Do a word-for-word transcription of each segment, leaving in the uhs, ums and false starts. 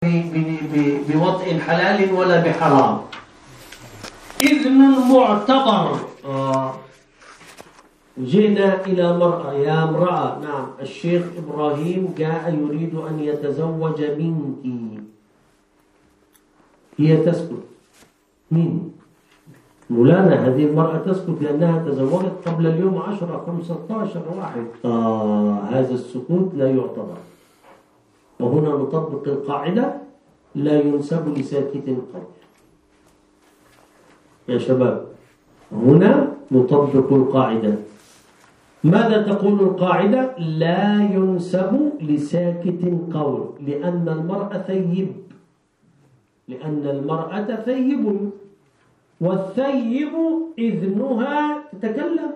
بوطء حلال ولا بحرام. إذن معتبر. آه. جئنا إلى مرأة، يا امرأة، نعم الشيخ إبراهيم جاء يريد أن يتزوج منك. هي تسكت. مين؟ مولانا هذه المرأة تسكت لأنها تزوجت قبل اليوم عشرة خمسة عشر واحد. آه هذا السكوت لا يعتبر. وهنا نطبق القاعدة لا ينسب لساكت قول. يا شباب هنا نطبق القاعدة. ماذا تقول القاعدة؟ لا ينسب لساكت قول، لأن المرأة ثيب، لأن المرأة ثيب، والثيب إذنها تتكلم.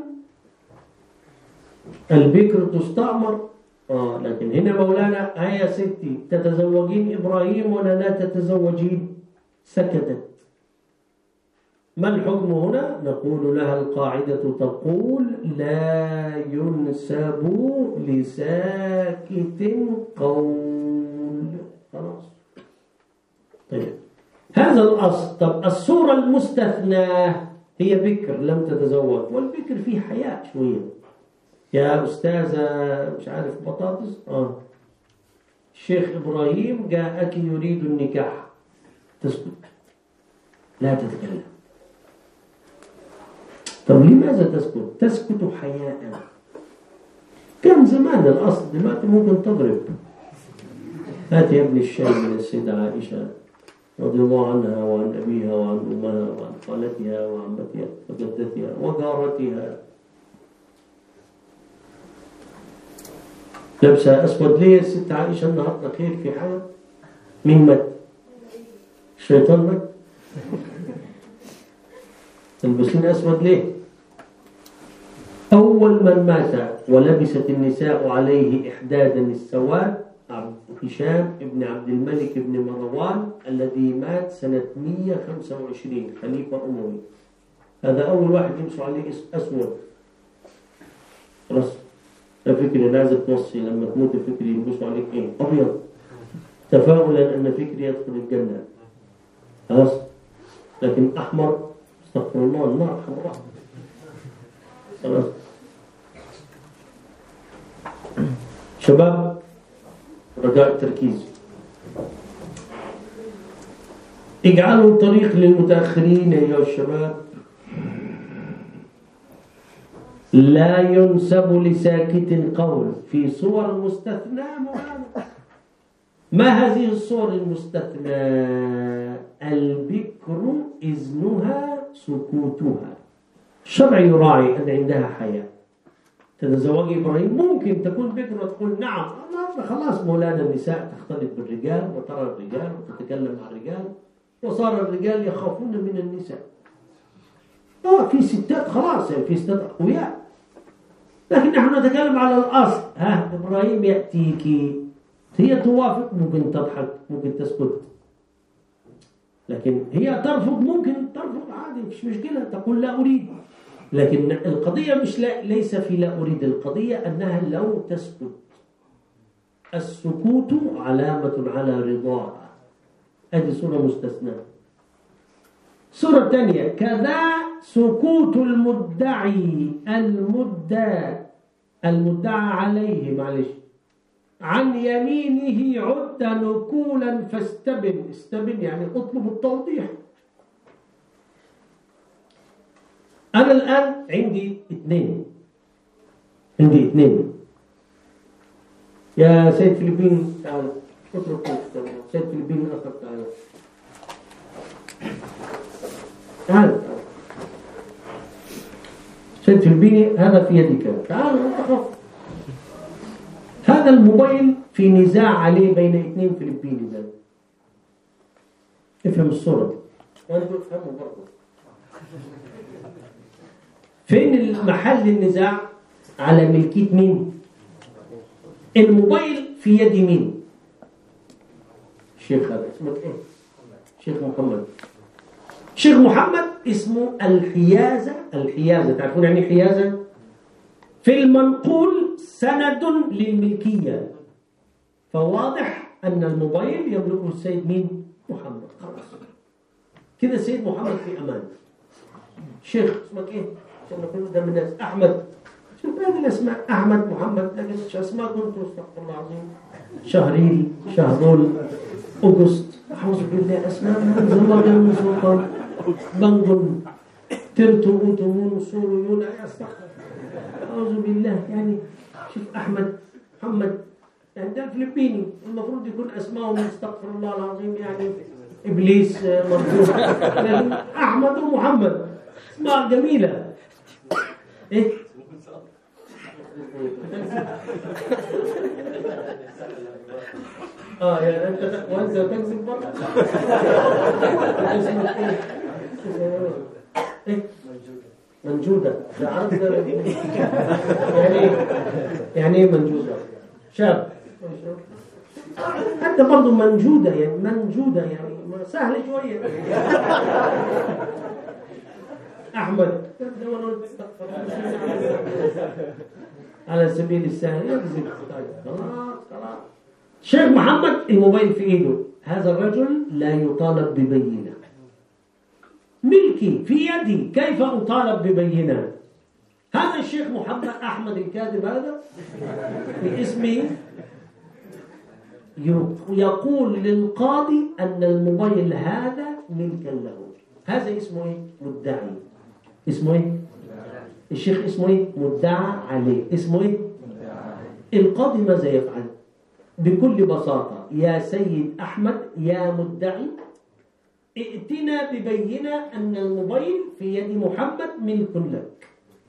البكر تستعمر. آه لكن هنا مولانا هيا ستي تتزوجين إبراهيم ولا لا تتزوجين؟ سكتت. ما الحكم هنا؟ نقول لها القاعدة تقول لا ينسب لساكت قول. خلاص. طيب هذا الأصل. طب الصورة المستثناة هي بكر لم تتزوج، والبكر فيه حياء شوية. يا أستاذة مش عارف بطاطس، آه الشيخ إبراهيم جاءك يريد النكاح. تسكت، لا تتكلم. طب لماذا تسكت؟ تسكت حياء. كان زمان الأصل، دلوقتي ممكن تضرب. هات يا ابن الشاي من السيدة عائشة رضي الله عنها وعن أبيها وعن أمها وعن خالتها وعمتها وجدتها وجارتها. لبسها أسود ليه الست عائشة النهارده خير في حال؟ مين مات؟ الشيطان مات؟ تلبسين أسود ليه؟ أول من مات ولبست النساء عليه إحدادا السواد عبد هشام ابن عبد الملك ابن مروان الذي مات سنة مئة وخمسة وعشرين خليفة أموي. هذا أول واحد يمسوا عليه أسود. خلاص فكري لازم توصي لما تموت فكري يلبسوا عليك إيه؟ أبيض، تفاؤلا أن فكري يدخل الجنة. خلاص. لكن أحمر استغفر الله النار حمراء. خلاص. شباب رجاء التركيز. اجعلوا طريق للمتأخرين يا الشباب. لا ينسب لساكت قول في صور مستثناة. ما هذه الصور المستثناة؟ البكر إذنها سكوتها. الشرع يراعي أن عندها حياة. تتزوج إبراهيم ممكن تكون بكر وتقول نعم خلاص مولانا النساء تختلط بالرجال وترى الرجال وتتكلم مع الرجال وصار الرجال يخافون من النساء. آه في ستات خلاص يعني في ستات أقوياء. لكن نحن نتكلم على الأصل. ها إبراهيم يأتيك، هي توافق، ممكن تضحك ممكن تسكت. لكن هي ترفض، ممكن ترفض عادي مش مشكلة، تقول لا أريد. لكن القضية مش لا ليس في لا أريد، القضية أنها لو تسكت. السكوت علامة على رضاها. هذه صورة مستثناة. صورة ثانية كذا سكوت المدعي المدعى المدعى عليه معلش عن يمينه عد نكولا فاستبن. استبن يعني اطلب التوضيح. أنا الآن عندي اثنين عندي اثنين يا سيد فلبين تعال اترك سيد فلبين أخر تعال تعال سيد فلبيني هذا في يدك تعال لا تخف. هذا الموبايل في نزاع عليه بين اثنين فلبيني ذا. افهم الصورة وانا بفهمه برضه. فين المحل النزاع؟ على ملكية مين؟ الموبايل في يد مين؟ الشيخ هذا اسمه ايه؟ شيخ محمد. شيخ محمد اسمه الحيازة. الحيازة تعرفون يعني حيازة؟ في المنقول سند للملكية. فواضح أن الموبايل يملكه السيد مين؟ محمد. خلاص كده السيد محمد في أمان. شيخ اسمك إيه؟ عشان نقول قدام الناس أحمد. شوف هذه الأسماء أحمد محمد، لكن أسماء كنت استغفر الله العظيم شهريل شهرول أوغست، أعوذ بالله أسماء من الله من سلطان بنغل ترتو أوتمون سوريون أستغفر أعوذ بالله. يعني شوف أحمد محمد، يعني ده الفلبيني المفروض يكون أسمائهم استغفر الله العظيم يعني إبليس مرفوض، لكن أحمد ومحمد اسماء جميلة. إيه؟ آه يعني أنت وأنت تكذب برضه؟ إيه؟ منجودة. ده عرفت يعني يعني إيه منجودة؟ شاب. حتى برضه منجودة يعني منجودة يعني سهل شوية. أحمد على سبيل السهل يكذب. خلاص خلاص. شيخ محمد الموبايل في إيده، هذا الرجل لا يطالب ببينة. ملكي في يدي، كيف أطالب ببينة؟ هذا الشيخ محمد أحمد الكاذب هذا في اسمه يقول للقاضي أن الموبايل هذا ملكا له. هذا اسمه إيه؟ مدعي. اسمه إيه؟ الشيخ اسمه إيه؟ مدعى عليه. اسمه إيه؟ القاضي ماذا يفعل؟ بكل بساطة، يا سيد أحمد يا مدعي ائتنا ببينة أن الموبايل في يد محمد ملك لك.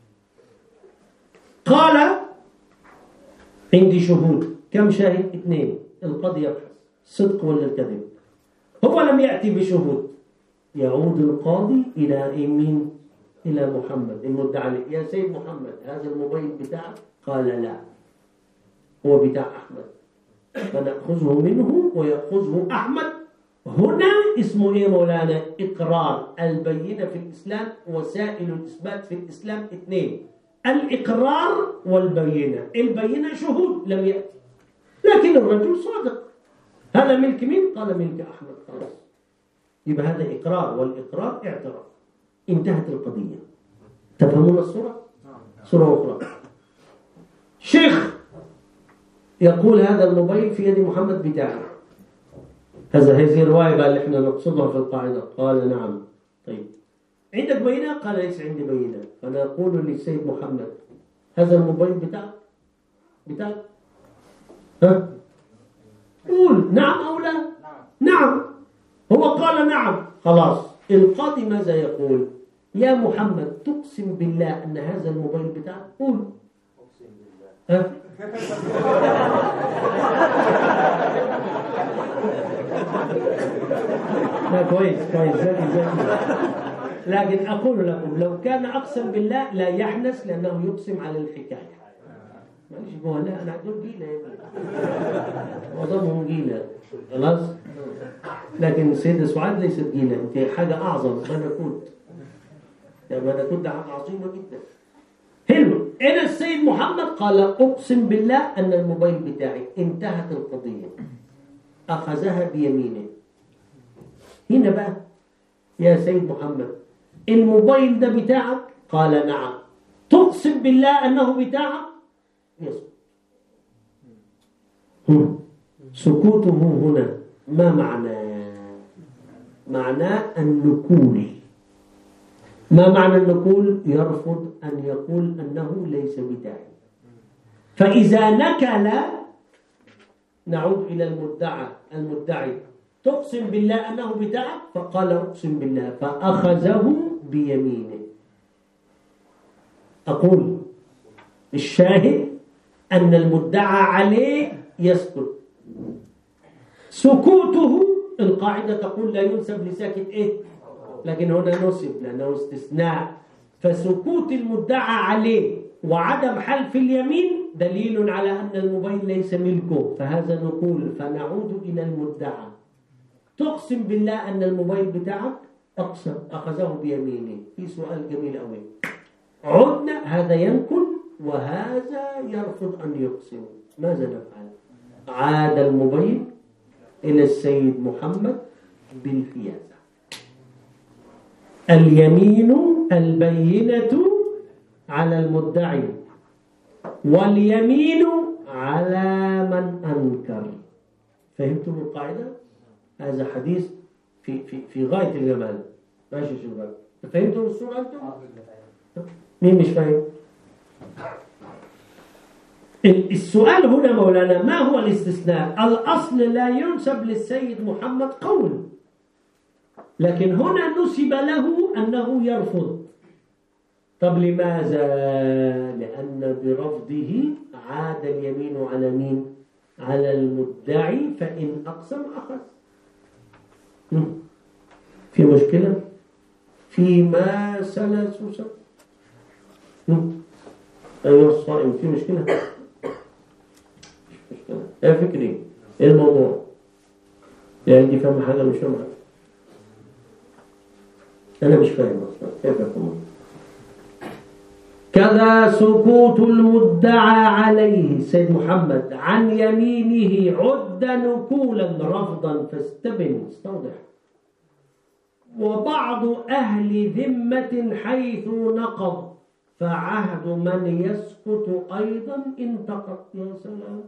قال عندي شهود. كم شاهد؟ اثنين. القاضي يبحث صدق ولا الكذب. هو لم يأتي بشهود، يعود القاضي إلى مين؟ إلى محمد المدعي. يا سيد محمد هذا الموبايل بتاعك؟ قال لا هو بتاع أحمد. فنأخذه منه ويأخذه أحمد. هنا اسمه إيه مولانا؟ إقرار. البينة في الإسلام وسائل الإثبات في الإسلام اثنين، الإقرار والبينة. البينة شهود لم يأتي، لكن الرجل صادق. هذا ملك مين؟ قال ملك أحمد. خلاص يبقى هذا إقرار، والإقرار اعتراف. انتهت القضية. تفهمون الصورة؟ صورة أخرى. شيخ يقول هذا الموبايل في يد محمد بتاعي. هذا هذه الرواية بقى اللي احنا نقصدها في القاعدة. قال نعم. طيب عندك بينة؟ قال ليس عندي بينة. فنقول للسيد محمد هذا الموبايل بتاعك؟ بتاعك؟ ها؟ قول نعم أو لا. نعم. هو قال نعم. خلاص القاضي ماذا يقول؟ يا محمد تقسم بالله أن هذا الموبايل بتاعك؟ قول أقسم بالله. ها؟ لا كويس كويس ذكي ذكي. لكن أقول لكم لو كان أقسم بالله لا يحنس، لأنه يقسم على الحكاية. معلش هو لا أنا أقول جيلة يا ابني، معظمهم جيلة خلاص. لكن السيدة سعاد ليست جيلة، أنت حاجة أعظم. ملكوت، يا ملكوت ده حاجة عظيمة جدا. حلو. هنا السيد محمد قال أقسم بالله أن الموبايل بتاعي. انتهت القضية. أخذها بيمينه. هنا بقى يا سيد محمد الموبايل ده بتاعك؟ قال نعم. تقسم بالله أنه بتاعك؟ يسكت. سكوته هنا ما معناه؟ معناه النكول. ما معنى النكول؟ يرفض أن يقول أنه ليس بتاعي. فإذا نكل نعود إلى المدعى المدعي. تقسم بالله أنه بتاعك؟ فقال أقسم بالله، فأخذه بيمينه. أقول الشاهد أن المدعى عليه يسكت. سكوته القاعدة تقول لا ينسب لساكت إيه؟ لكن هنا نسب لأنه استثناء. فسكوت المدعى عليه وعدم حلف اليمين دليل على أن الموبايل ليس ملكه، فهذا نقول. فنعود إلى المدعى. تقسم بالله أن الموبايل بتاعك؟ أقسم. أخذه بيمينه. في سؤال جميل أوي. عدنا، هذا ينكل وهذا يرفض أن يقسم. ماذا نفعل؟ عاد الموبايل إلى السيد محمد بالحيازة. اليمين البينة على المدعي، واليمين على من أنكر. فهمتم القاعدة؟ هذا حديث في في في غاية الجمال. ماشي شباب، فهمتم الصورة أنتم؟ مين مش فاهم؟ السؤال هنا مولانا ما هو الاستثناء؟ الأصل لا ينسب للسيد محمد قول، لكن هنا نسب له أنه يرفض. طب لماذا؟ لأن برفضه عاد اليمين على مين؟ على المدعي، فإن أقسم أخذ. في مشكلة فيما سلس وسط. أيها الصائم في مشكلة؟ مش مشكلة. يا فكري إيه الموضوع؟ يعني دي فهم حاجة مش فاهم حاجة. أنا مش فاهم أصلا كيف يفهم. كذا سكوت المدعى عليه سيد محمد عن يمينه عد نكولا رفضا فاستبن استوضح. وبعض أهل ذمة حيث نقض فعهد من يسكت أيضا انتقض. يا سلام.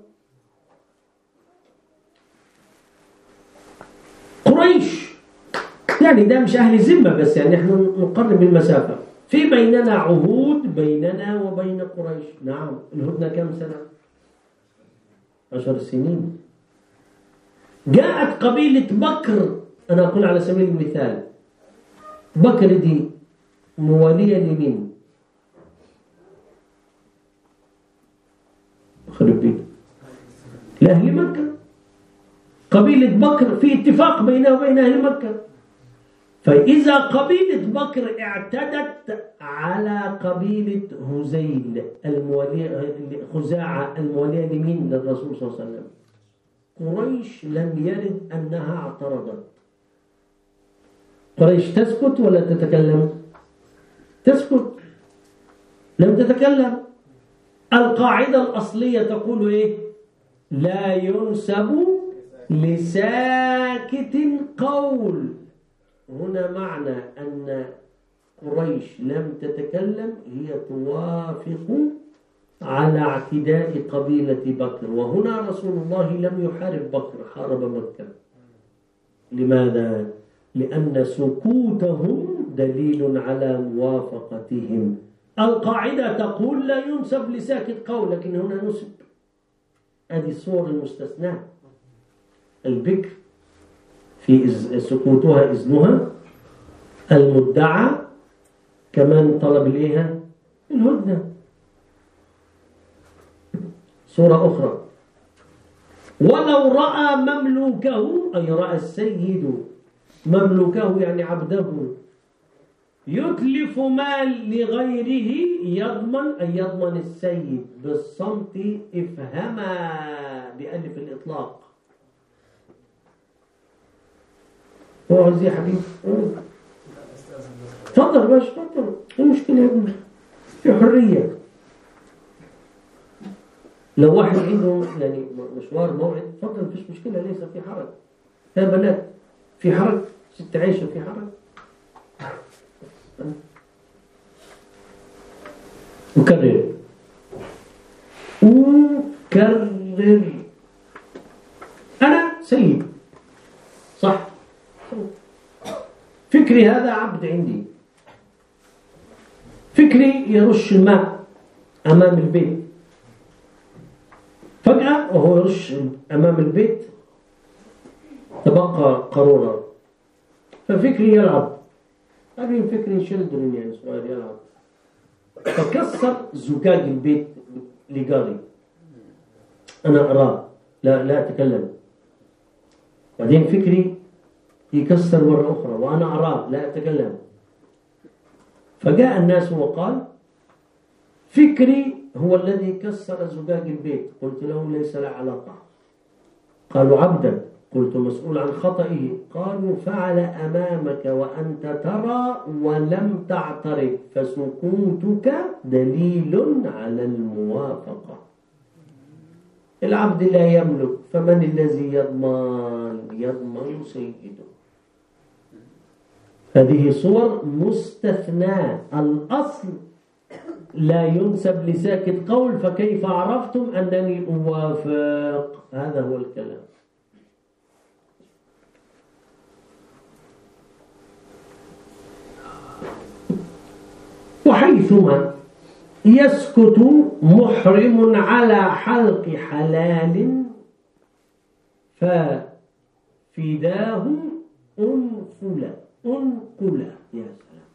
قريش يعني ده مش أهل ذمة بس، يعني احنا نقرب المسافة. في بيننا عهود بيننا وبين قريش. نعم. الهدنة كم سنة؟ عشر سنين. جاءت قبيلة بكر، أنا أقول على سبيل المثال، بكر دي موالية لمين؟ خرب بيت لأهل مكة. قبيلة بكر في اتفاق بينها وبين أهل مكة. فإذا قبيلة بكر اعتدت على قبيلة هزيل الموالية خزاعة الموالية لمين؟ للرسول صلى الله عليه وسلم. قريش لم يرد أنها اعترضت. قريش تسكت ولا تتكلم؟ تسكت، لم تتكلم. القاعدة الأصلية تقول إيه؟ لا ينسب لساكت قول. هنا معنى أن قريش لم تتكلم هي توافق على اعتداء قبيلة بكر. وهنا رسول الله لم يحارب بكر، حارب مكة. لماذا؟ لأن سكوتهم دليل على موافقتهم. القاعدة تقول لا ينسب لساكت قول، لكن هنا نسب. هذه الصور المستثناة. البكر في سكوتها إذنها، المدعى كمان طلب إليها الهدنة. صورة أخرى، ولو رأى مملوكه، أي رأى السيد مملوكه يعني عبده، يتلف مال لغيره يضمن، أي يضمن السيد بالصمت. افهما بألف الإطلاق. هو عايز يا حبيبي تفضل باش تفضل. ايه المشكلة يا ابني؟ في حرية. لو واحد عنده يعني مشوار موعد تفضل، مفيش مشكلة، ليس في حرج. يا بنات في حرج؟ ست عيشة في حرج؟ أكرر أكرر أنا سيد صح؟ فكري هذا عبد عندي. فكري يرش الماء أمام البيت، فجأة وهو يرش أمام البيت تبقى قارورة، ففكري يلعب. أبي فكري شلدرن يعني صغير يلعب، فكسر زجاج البيت لجاري. أنا أراه لا لا أتكلم. بعدين فكري يكسر مرة أخرى وأنا أراه لا أتكلم. فجاء الناس وقال فكري هو الذي كسر زجاج البيت. قلت له ليس له علاقة. قالوا عبدا. قلت مسؤول عن خطئه. قالوا فعل أمامك وأنت ترى ولم تعترض، فسكوتك دليل على الموافقة. العبد لا يملك، فمن الذي يضمن؟ يضمن سيده. هذه صور مستثناة. الأصل لا ينسب لساكت قول، فكيف عرفتم أنني أوافق؟ هذا هو الكلام. وحيثما يسكت محرم على حلق حلال ففداه أنفلا أنقلا. يا سلام.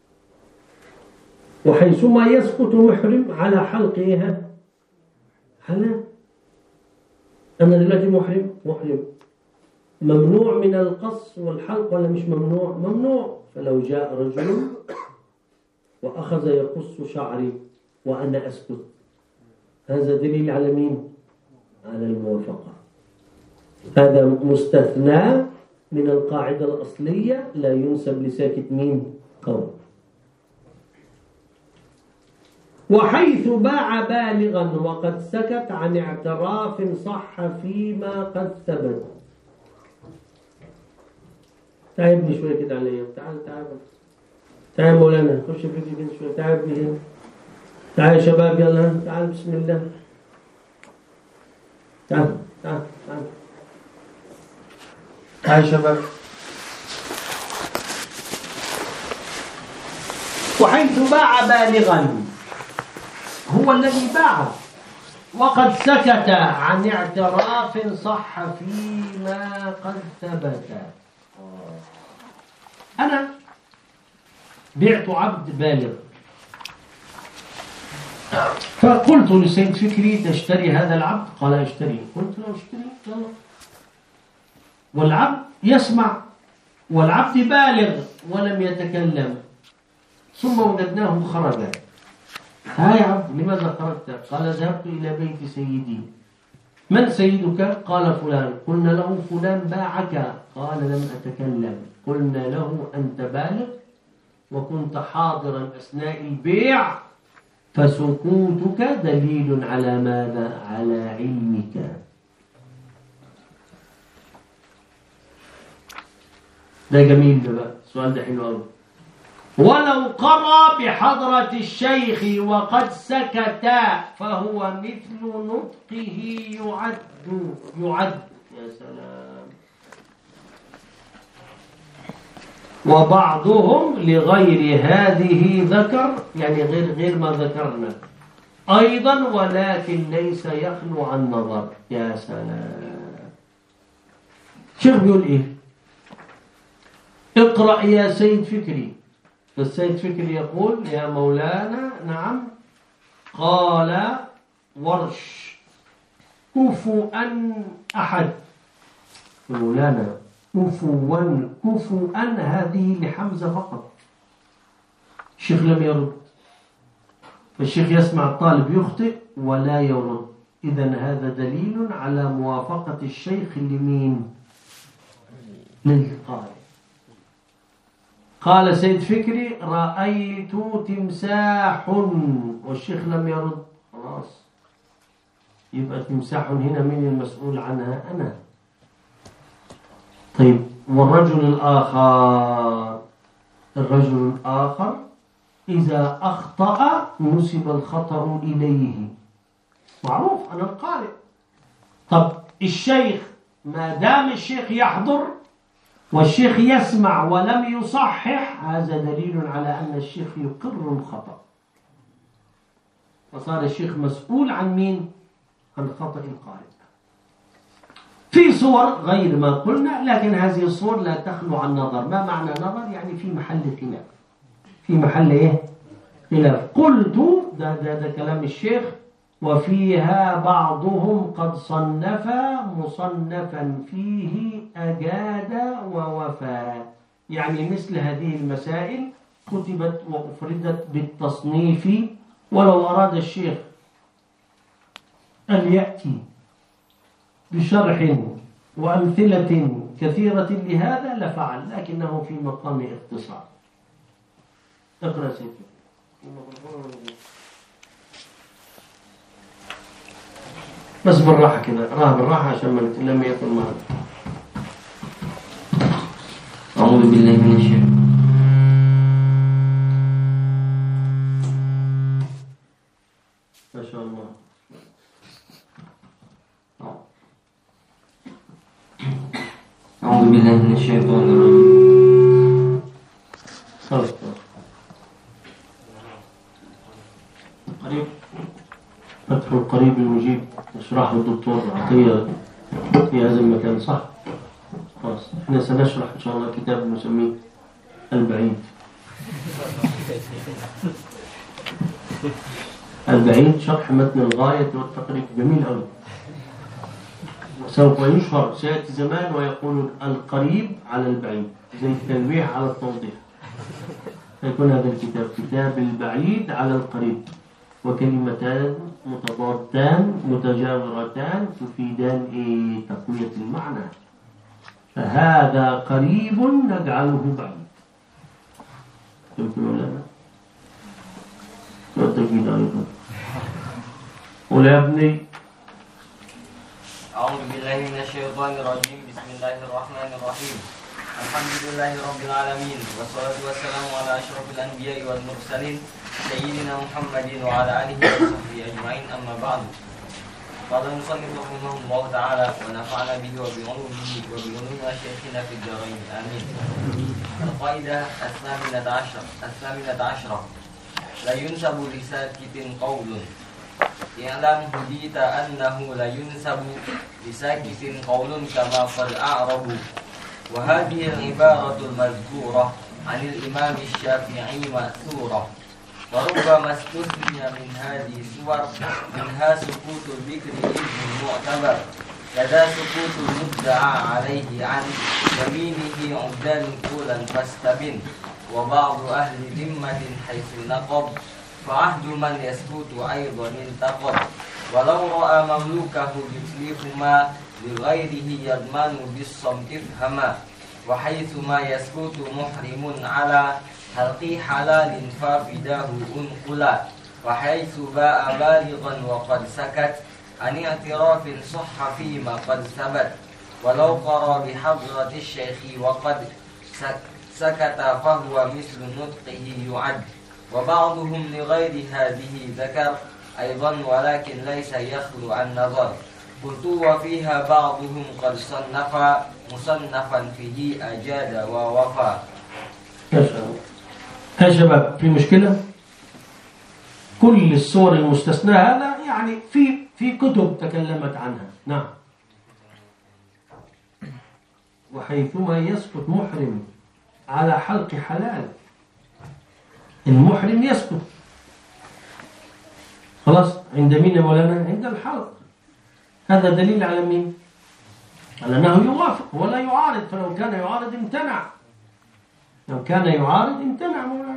وحيثما يسكت محرم على حلق إيه؟ حلال. أنا دلوقتي محرم محرم ممنوع من القص والحلق ولا مش ممنوع؟ ممنوع. فلو جاء رجل وأخذ يقص شعري وأنا أسكت، هذا دليل على مين؟ على الموافقة. هذا مستثنى من القاعدة الأصلية، لا ينسب لساكت مين؟ قول. وحيث باع بالغا وقد سكت عن اعتراف صح فيما قد ثبت. تعبني شوية كده عليا. تعال تعال تعال مولانا، خش في كده شوية. تعبني هنا. تعال يا شباب، يلا تعال بسم الله. تعال تعال تعال تعال يا شباب. وحيث باع بالغا، هو الذي باع وقد سكت عن اعتراف صح فيما قد ثبت. أنا بعت عبد بالغ، فقلت لسيد فكري تشتري هذا العبد؟ قال اشتري. قلت له اشتري يلا. والعبد يسمع والعبد بالغ ولم يتكلم، ثم وجدناه خرج. ها يا عبد لماذا خرجت؟ قال ذهبت إلى بيت سيدي. من سيدك؟ قال فلان. قلنا له فلان باعك؟ قال لم أتكلم. قلنا له أنت بالغ وكنت حاضرا أثناء البيع، فسكوتك دليل على ماذا؟ على علمك. ده جميل. ده بقى السؤال ده حلو قوي. ولو قرأ بحضرة الشيخ وقد سكت فهو مثل نطقه يعد يعد. يا سلام. وبعضهم لغير هذه ذكر، يعني غير غير ما ذكرنا أيضا، ولكن ليس يخلو عن نظر. يا سلام. شيخ بيقول إيه؟ اقرأ يا سيد فكري. فالسيد فكري يقول يا مولانا نعم. قال ورش كفوا أحد. مولانا كفوا كفوا هذه لحمزة فقط. الشيخ لم يرد، فالشيخ يسمع الطالب يخطئ ولا يرد. إذن هذا دليل على موافقة الشيخ لمين؟ للقارئ. قال سيد فكري رأيت تمساح والشيخ لم يرد، خلاص يبقى تمساح هنا من المسؤول عنها؟ أنا. طيب والرجل الآخر، الرجل الآخر إذا أخطأ نسب الخطأ إليه، معروف أنا القارئ. طب الشيخ، ما دام الشيخ يحضر والشيخ يسمع ولم يصحح، هذا دليل على أن الشيخ يقر الخطأ، فصار الشيخ مسؤول عن مين؟ عن خطأ القارئ. في صور غير ما قلنا، لكن هذه الصور لا تخلو عن نظر. ما معنى نظر؟ يعني في محل خلاف. في محل إيه؟ خلاف. قلت ده, ده, ده كلام الشيخ. وفيها بعضهم قد صنف مصنفا فيه أجاد ووفى، يعني مثل هذه المسائل كتبت وأفردت بالتصنيف، ولو أراد الشيخ أن يأتي بشرح وأمثلة كثيرة لهذا لفعل، لكنه في مقام اختصار. اقرأ سيدي. بس بالراحة كده، راها بالراحة عشان ما لم يكن معنا. أعوذ بالله من الشيطان. ما شاء الله. أعوذ بالله من الشيطان الرجيم. خلاص قريب فتح القريب المجيب يشرحه الدكتور عطية في هذا المكان، صح؟ خلاص احنا سنشرح ان شاء الله كتاب نسميه البعيد. البعيد شرح متن الغاية والتقريب، جميل أوي، وسوف يشهر سيأتي زمان ويقول القريب على البعيد زي التنويع على التوضيح، فيكون هذا الكتاب كتاب البعيد على القريب، وكلمتان متضادتان متجاورتان تفيدان إيه؟ تقوية المعنى. فهذا قريب نجعله بعيد. يمكن لنا والتجويد أيضا. قل يا ابني. أعوذ بالله من الشيطان الرجيم. بسم الله الرحمن الرحيم. الحمد لله رب العالمين، والصلاة والسلام على أشرف الأنبياء والمرسلين سيدنا محمد وعلى آله وصحبه أجمعين. أما بعد، قال المصنف رحمه الله تعالى ونفعنا به وبعلومه وبعلوم مشايخنا في الدارين، آمين. القاعدة الثامنة عشرة الثامنة عشرة لا ينسب لساكت قول. اعلم هديت أنه لا ينسب لساكت قول كما قد أعربوا. وهذه العبارة المذكورة عن الإمام الشافعي مأثورة، وربما استثني من هذه الصور منها سكوت الذكر إذن معتبر، كذا سكوت المدعى عليه عن يمينه عبدان قولا فاستبن. وبعض أهل ذمة حيث نقض فعهد من يسكت أيضا انتقد. ولو رأى مملوكه يتلفهما لغيره يضمن بالصمت افهما. وحيثما يسكت محرم على حلق حلال ففداه أنقلا. وحيث باء بالغا وقد سكت عن اعتراف صح فيما قد ثبت. ولو قرى بحضرة الشيخ وقد سكت فهو مثل نطقه يعد. وبعضهم لغير هذه ذكر أيضا ولكن ليس يخلو عن نظر. قلت وفيها بعضهم قد صنف مصنفا فيه أجاد ووفى. يا شباب في مشكلة؟ كل الصور المستثناة هذا يعني في في كتب تكلمت عنها. نعم. وحيثما يسكت محرم على حلق حلال، المحرم يسكت خلاص عند مين يا مولانا؟ عند الحلق. هذا دليل على مين؟ على أنه يوافق ولا يعارض، فلو كان يعارض امتنع، لو كان يعارض امتنع مولانا.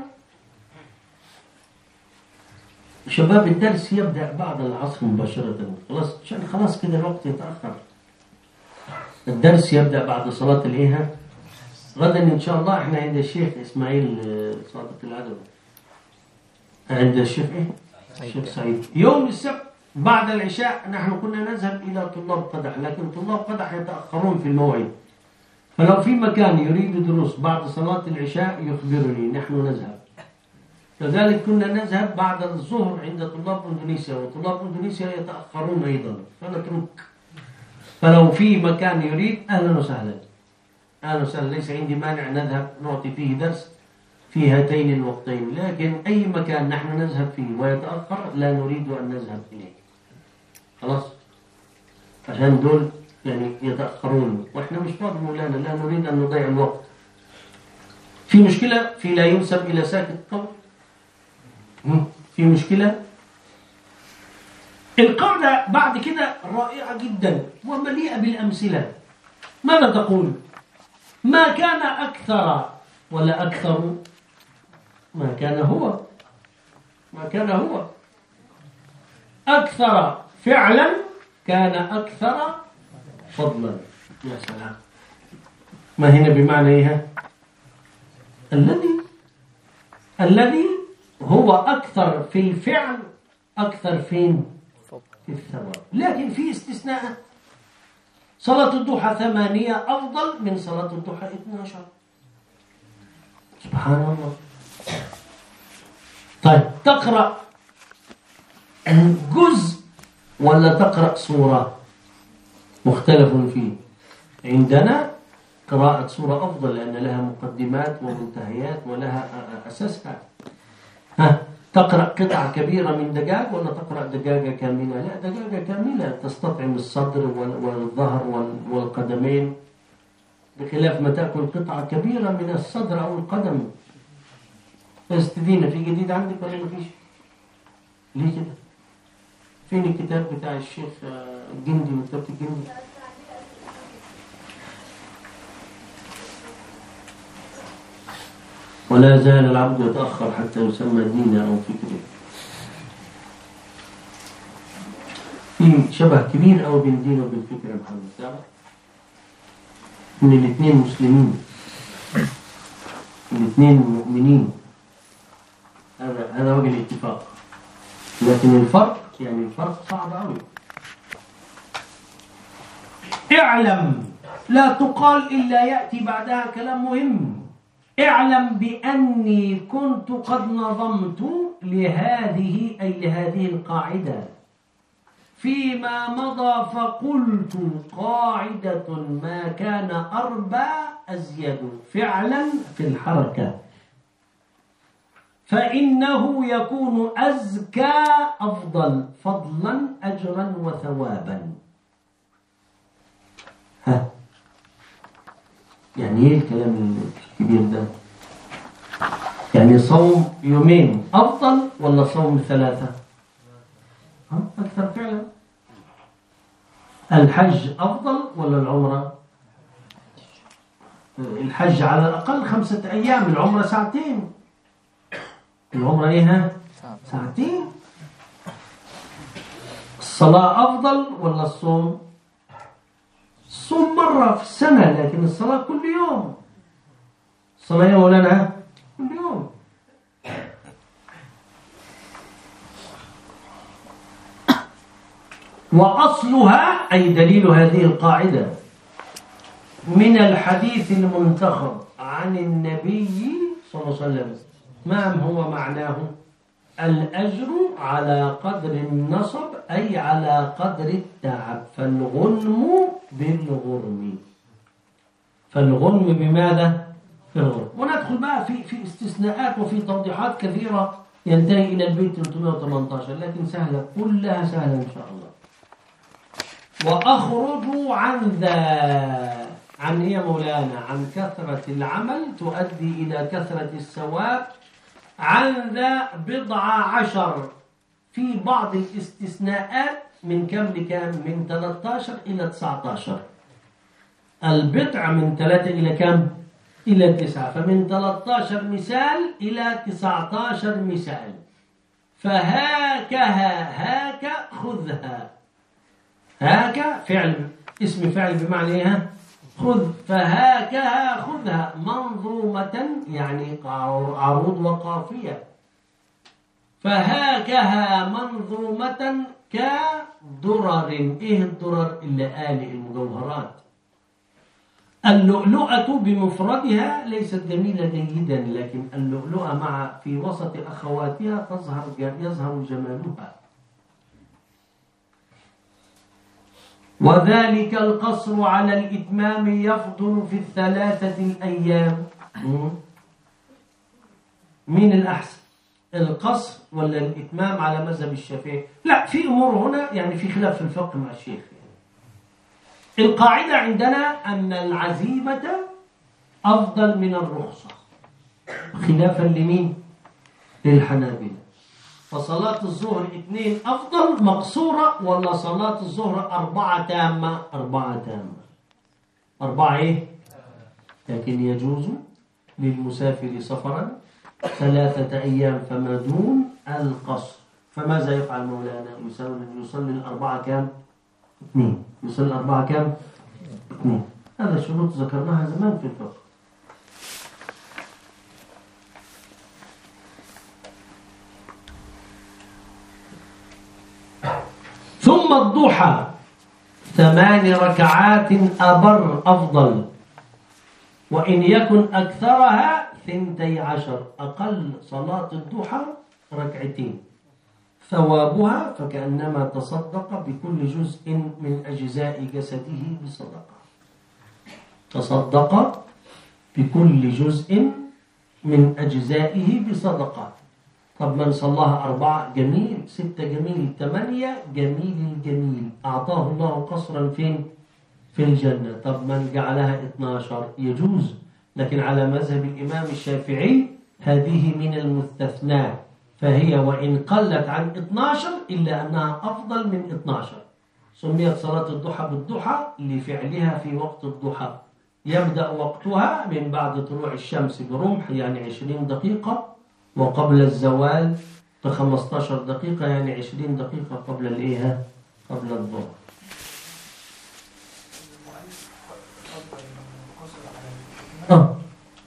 شباب الدرس يبدأ بعد العصر مباشرة، خلاص عشان خلاص كده الوقت يتأخر. الدرس يبدأ بعد صلاة الإيه؟ غدا إن شاء الله احنا عند الشيخ إسماعيل صادق العدوي، عند الشيخ إيه؟ الشيخ سعيد. يوم السبت بعد العشاء نحن كنا نذهب إلى طلاب قدح، لكن طلاب قدح يتأخرون في الموعد، فلو في مكان يريد دروس بعد صلاة العشاء يخبرني نحن نذهب. كذلك كنا نذهب بعد الظهر عند طلاب إندونيسيا، وطلاب إندونيسيا يتأخرون أيضا فنترك. فلو في مكان يريد أهلا وسهلا، أهلا وسهلا، ليس عندي مانع نذهب نعطي فيه درس في هاتين الوقتين، لكن أي مكان نحن نذهب فيه ويتأخر لا نريد أن نذهب إليه، خلاص، عشان دول يعني يتأخرون وإحنا مش فاضي مولانا، لا نريد أن نضيع الوقت. في مشكلة في لا ينسب إلى ساكت قول؟ في مشكلة؟ القاعدة بعد كده رائعة جدا ومليئة بالأمثلة. ماذا تقول؟ ما كان أكثر ولا أكثر، ما كان هو، ما كان هو أكثر فعلا كان أكثر فضلا. يا سلام، ما هنا بمعنى إيه؟ الذي الذي هو أكثر في الفعل أكثر فين؟ في الثواب، لكن في استثناءات. صلاة الضحى ثمانية أفضل من صلاة الضحى اثنا عشر. سبحان الله. طيب تقرأ جزء ولا تقرأ سورة؟ مختلف فيه. عندنا قراءة سورة أفضل لأن لها مقدمات ومنتهيات ولها أساسها. ها، تقرأ قطعة كبيرة من دقائق ولا تقرأ دقائق كاملة؟ لا، دقائق كاملة تستطعم الصدر والظهر والقدمين، بخلاف ما تأكل قطعة كبيرة من الصدر أو القدم. استدينا في جديد عندك ولا ما فيش؟ ليه كده؟ فين الكتاب بتاع الشيخ الجندي مكتبة الجندي؟ ولا زال العبد يتأخر حتى يسمى دينا أو فكرة. في شبه كبير أو بين دين وبين فكرة يا محمد، تعرف؟ إن الاثنين مسلمين، الاثنين مؤمنين، هذا هذا وجه الاتفاق. لكن الفرق يعني الفرق صعب أوي. اعلم، لا تقال إلا يأتي بعدها كلام مهم. اعلم بأني كنت قد نظمت لهذه أي لهذه القاعدة فيما مضى، فقلت قاعدة ما كان أربى أزيد فعلا في الحركة، فإنه يكون أزكى أفضل فضلا أجرا وثوابا. ها، يعني ايه الكلام الكبير ده؟ يعني صوم يومين أفضل ولا صوم ثلاثة؟ ها، أكثر فعلا. الحج أفضل ولا العمرة؟ الحج على الأقل خمسة أيام، العمرة ساعتين. العمرة إيه؟ ساعتين. الصلاة أفضل ولا الصوم؟ الصوم مرة في السنة، لكن الصلاة كل يوم. الصلاة يا مولانا كل يوم. وأصلها أي دليل هذه القاعدة من الحديث المنتخب عن النبي صلى الله عليه وسلم. ما هو معناه؟ الأجر على قدر النصب أي على قدر التعب، فالغنم بالغرم. فالغنم بماذا؟ في الغرم. وندخل بقى في في استثناءات وفي توضيحات كثيرة ينتهي إلى البيت ثلاثمائة وثمانية عشر، لكن سهلة، كلها سهلة إن شاء الله. وأخرج عن ذا، عن إيه يا مولانا؟ عن كثرة العمل تؤدي إلى كثرة الثواب. عن ذا بضع عشر، في بعض الاستثناءات من كم لكم؟ من ثلاثة عشر إلى تسعة عشر. البضع من ثلاثة إلى كم؟ إلى تسعة، فمن ثلاثة عشر مثال إلى تسعة عشر مثال. فهاكها، هاك خذها، هاك فعل اسم فعل بمعنى إيه؟ خذ. فهاكها خذها منظومة يعني عروض وقافية. فهاكها منظومة كدرر. إيه الدرر؟ اللآلئ المجوهرات. اللؤلؤة بمفردها ليست جميلة جيدا، لكن اللؤلؤة مع في وسط أخواتها تظهر يظهر جمالها. وذلك القصر على الإتمام يفضل في الثلاثة الأيام. من الأحسن القصر ولا الإتمام على مذهب الشافعي؟ لا، في أمور هنا يعني في خلاف في الفقه مع الشيخ. القاعدة عندنا أن العزيمة أفضل من الرخصة، خلافا لمين؟ للحنابلة. فصلاة الظهر اثنين أفضل مقصورة ولا صلاة الظهر أربعة تامة؟ أربعة تامة، أربعة إيه؟ لكن يجوز للمسافر سفرا ثلاثة أيام فما دون القصر. فماذا يفعل مولانا؟ يصلي الأربعة كام؟ اثنين. يصلي الأربعة كام؟ اثنين. هذا شروط ذكرناها زمان في الفقه. ثم ثم الضحى ثمان ركعات أبر أفضل، وإن يكن أكثرها ثنتي عشر، أقل صلاة الضحى ركعتين، ثوابها فكأنما تصدق بكل جزء من أجزاء جسده بصدقة. تصدق بكل جزء من أجزائه بصدقة. طب من صلاها أربعة جميل، ستة جميل، ثمانية جميل جميل، أعطاه الله قصرا فين؟ في الجنة. طب من جعلها اثناشر يجوز، لكن على مذهب الإمام الشافعي هذه من المستثنى، فهي وإن قلت عن اثناشر إلا أنها أفضل من اثناشر. سميت صلاة الضحى بالضحى لفعلها في وقت الضحى، يبدأ وقتها من بعد طلوع الشمس برمح يعني عشرين دقيقة، وقبل الزوال بخمسة عشر دقيقة يعني عشرين دقيقة قبل الإيه؟ قبل الظهر. آه.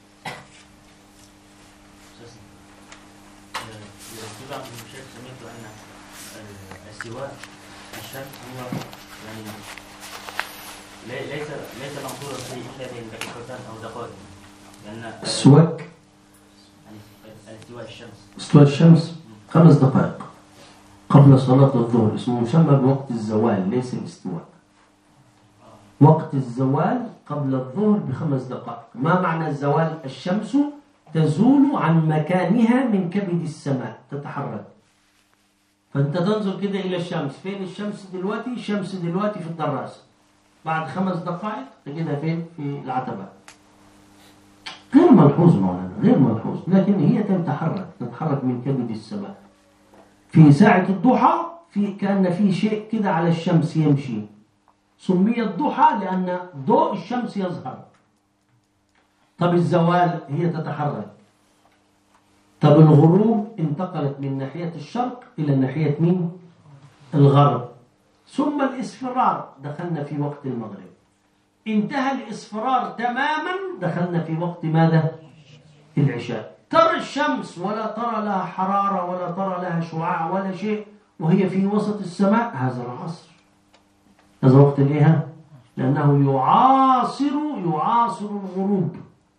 السواء الشمس هو يعني ليس ليس مقصودا في شيء دقيقتان أو دقائق، لأن السواك استواء الشمس استواء الشمس خمس دقائق قبل صلاة الظهر، اسمه مسمى بوقت الزوال ليس الاستواء. وقت الزوال قبل الظهر بخمس دقائق. ما معنى الزوال؟ الشمس تزول عن مكانها من كبد السماء، تتحرك، فأنت تنظر كده إلى الشمس، فين الشمس دلوقتي؟ الشمس دلوقتي في الدراسة، بعد خمس دقائق تجدها فين؟ في العتبة. غير ملحوظ مولانا، غير ملحوظ، لكن هي تتحرك تتحرك من كبد السماء. في ساعة الضحى في كأن في شيء كده على الشمس يمشي، سمي الضحى لأن ضوء الشمس يظهر. طب الزوال هي تتحرك. طب الغروب انتقلت من ناحية الشرق إلى ناحية مين؟ الغرب. ثم الإصفرار دخلنا في وقت المغرب. انتهى الإصفرار تماما دخلنا في وقت ماذا؟ العشاء. ترى الشمس ولا ترى لها حرارة ولا ترى لها شعاع ولا شيء وهي في وسط السماء، هذا العصر، هذا وقت الايه؟ لأنه يعاصر يعاصر الغروب.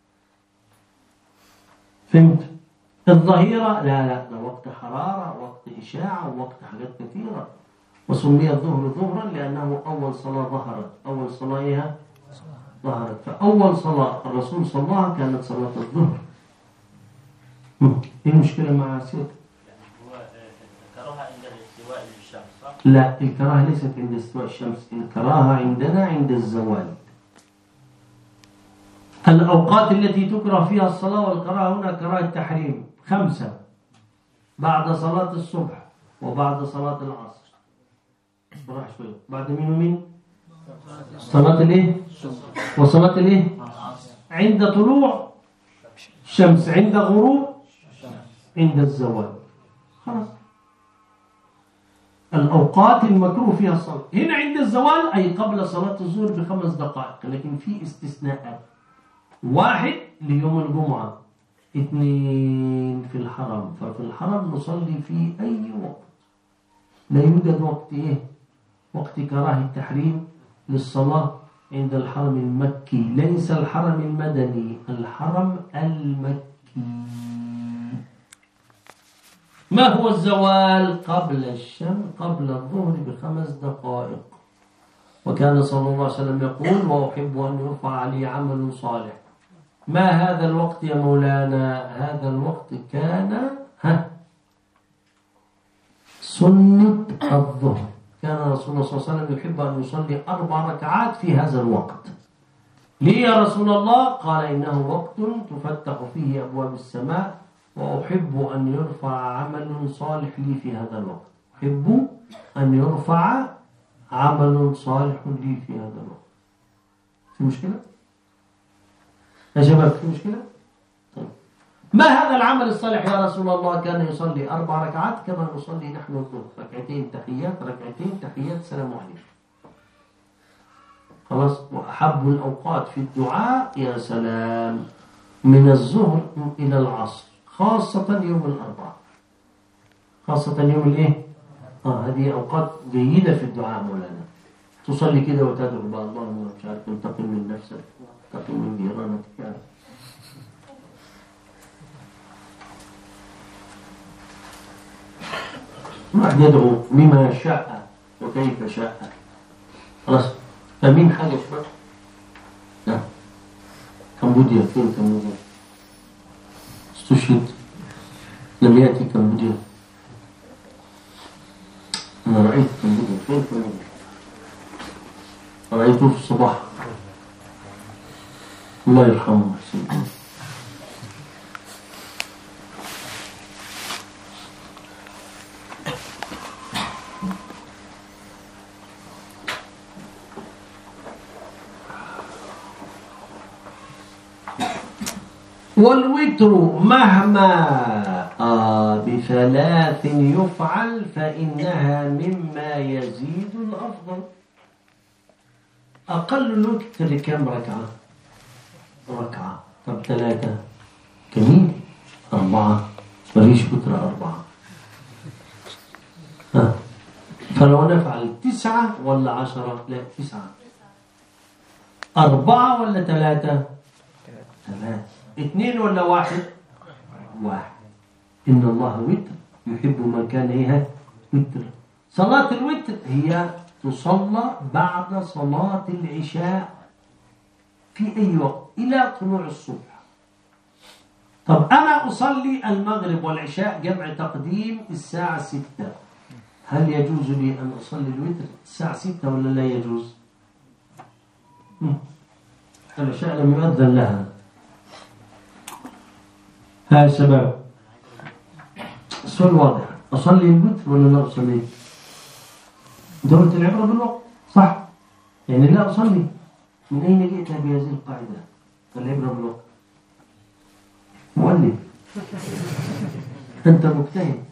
فهمت؟ الظهيرة لا لا، ده وقت حرارة، وقت إشاعة، وقت حاجات كثيرة. وسمي الظهر ظهرا لأنه أول صلاة ظهرت، أول صلاة إيه؟ ظهرت. فأول صلاة الرسول صلى الله عليه وسلم كانت صلاة الظهر. إيه المشكلة مع سيد؟ هو الكراهة عند استواء الشمس صح؟ لا، الكراهة ليست عند استواء الشمس، الكراهة عندنا عند الزوال. الأوقات التي تكره فيها الصلاة والكراهة هنا كراهة التحريم خمسة: بعد صلاة الصبح، وبعد صلاة العصر. براح شوي، بعد مين ومين؟ صلاة الايه؟ وصلاة الايه؟ عند طلوع الشمس، عند غروب، عند الزوال. خلاص. الأوقات المكروه فيها الصلاة هنا عند الزوال أي قبل صلاة الظهر بخمس دقائق، لكن في استثناءات. واحد ليوم الجمعة، اثنين في الحرم، ففي الحرم نصلي في أي وقت، لا يوجد وقت إيه؟ وقت كراهة التحريم للصلاة عند الحرم المكي، ليس الحرم المدني، الحرم المكي. ما هو الزوال؟ قبل الشمس، قبل الظهر بخمس دقائق. وكان صلى الله عليه وسلم يقول: وأحب أن يرفع علي عمل صالح. ما هذا الوقت يا مولانا؟ هذا الوقت كان ها سنة الظهر. كان رسول الله صلى الله عليه وسلم يحب أن يصلي أربع ركعات في هذا الوقت. ليه يا رسول الله؟ قال: إنه وقت تفتح فيه أبواب السماء، وأحب أن يرفع عمل صالح لي في هذا الوقت. أحب أن يرفع عمل صالح لي في هذا الوقت. في مشكلة؟ يا شباب في مشكلة؟ طيب. ما هذا العمل الصالح يا رسول الله؟ كان يصلي أربع ركعات كما نصلي نحن الظهر، ركعتين تحيات، ركعتين تحيات، سلام عليكم. خلاص. وأحب الأوقات في الدعاء يا سلام من الظهر إلى العصر، خاصة يوم الأربعاء، خاصة يوم الإيه؟ اه هذه أوقات جيدة في الدعاء مولانا. تصلي كده وتدعو بقى اللهم مش عارف تنتقم من نفسك، تنتقم من جيرانك يعني. واحد يدعو بما شاء وكيف شاء. خلاص فمين حاجة شوية؟ لا كمبوديا، فين كمبوديا؟ استشهد لم يأتي كمبوديا. أنا رأيت كمبوديا، فين كمبوديا؟ رأيته في الصباح، الله يرحمه حسين. والوتر مهما آه بثلاث يفعل فإنها مما يزيد الأفضل. أقل الوتر كم ركعة؟ ركعة. طب ثلاثة جميل. أربعة مفيش وتر أربعة. ها فلو نفعل تسعة ولا عشرة؟ لا تسعة. أربعة ولا ثلاثة؟ ثلاثة. اثنين ولا واحد؟ واحد. إن الله وتر يحب من كان إيه وتر. صلاة الوتر هي تصلى بعد صلاة العشاء في أي وقت إلى طلوع الصبح. طب أنا أصلي المغرب والعشاء جمع تقديم الساعة ستة، هل يجوز لي أن أصلي الوتر الساعة ستة ولا لا يجوز؟ العشاء لم يؤذن لها. ها يا شباب السؤال واضح. أصلي الوتر ولا لا أصلي؟ دورة العبرة بالوقت صح؟ يعني لا أصلي. من أين جئت بهذه القاعدة؟ العبرة بالوقت. مؤلف أنت مجتهد.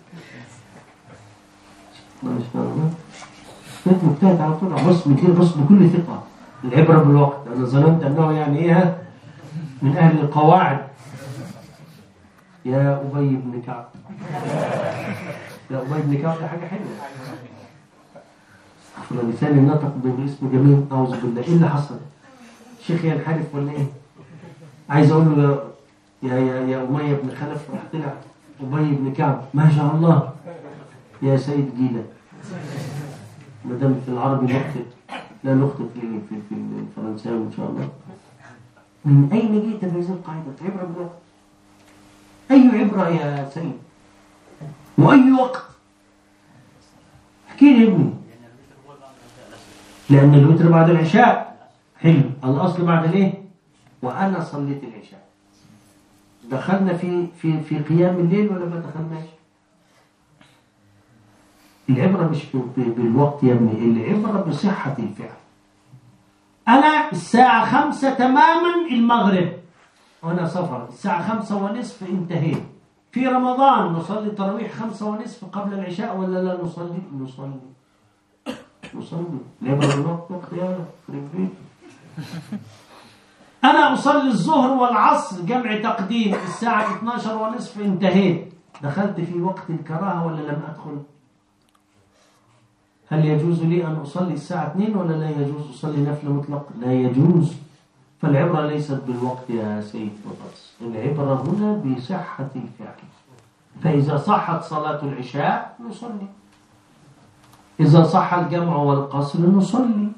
ما شاء الله أنت مجتهد على طول. بص بص بكل ثقة العبرة بالوقت. أنا ظننت أنه يعني إيه من أهل القواعد. يا أبي بن كعب، يا أبي بن كعب ده حاجة حلوة. أخبر لساني النطق باسم جميل. أعوذ بالله. إيه اللي حصل؟ الشيخ ينحرف ولا إيه؟ عايز أقول له يا يا يا أمية بن خلف، راح طلع أبي بن كعب. ما شاء الله يا سيد جيلة. ما دام في العربي نخطئ لا نخطئ في في في الفرنساوي إن شاء الله. من أين جئت بهذه القاعدة؟ عبرة بالوقت. أي عبرة يا سيد؟ وأي وقت؟ احكي لي يا ابني. لأن الوتر بعد العشاء. حلو. الأصل بعد الإيه؟ وأنا صليت العشاء. دخلنا في في في قيام الليل ولا ما دخلناش؟ العبرة مش بالوقت يا ابني، العبرة بصحة الفعل. أنا الساعة خمسة تماما المغرب وأنا سفر، الساعة خمسة ونصف انتهيت. في رمضان نصلي التراويح خمسة ونصف قبل العشاء ولا لا نصلي؟ نصلي نصلي. العبرة بالوقت. وقت يا فريق. أنا أصلي الظهر والعصر جمع تقديم الساعة اثنتي عشرة ونصف انتهيت. دخلت في وقت الكراهة ولا لم أدخل؟ هل يجوز لي أن أصلي الساعة اثنين ولا لا يجوز أصلي نفل مطلق؟ لا يجوز. فالعبرة ليست بالوقت يا سيد بطرس، العبرة هنا بصحة الفعل. فإذا صحت صلاة العشاء نصلي، إذا صح الجمع والقصر نصلي.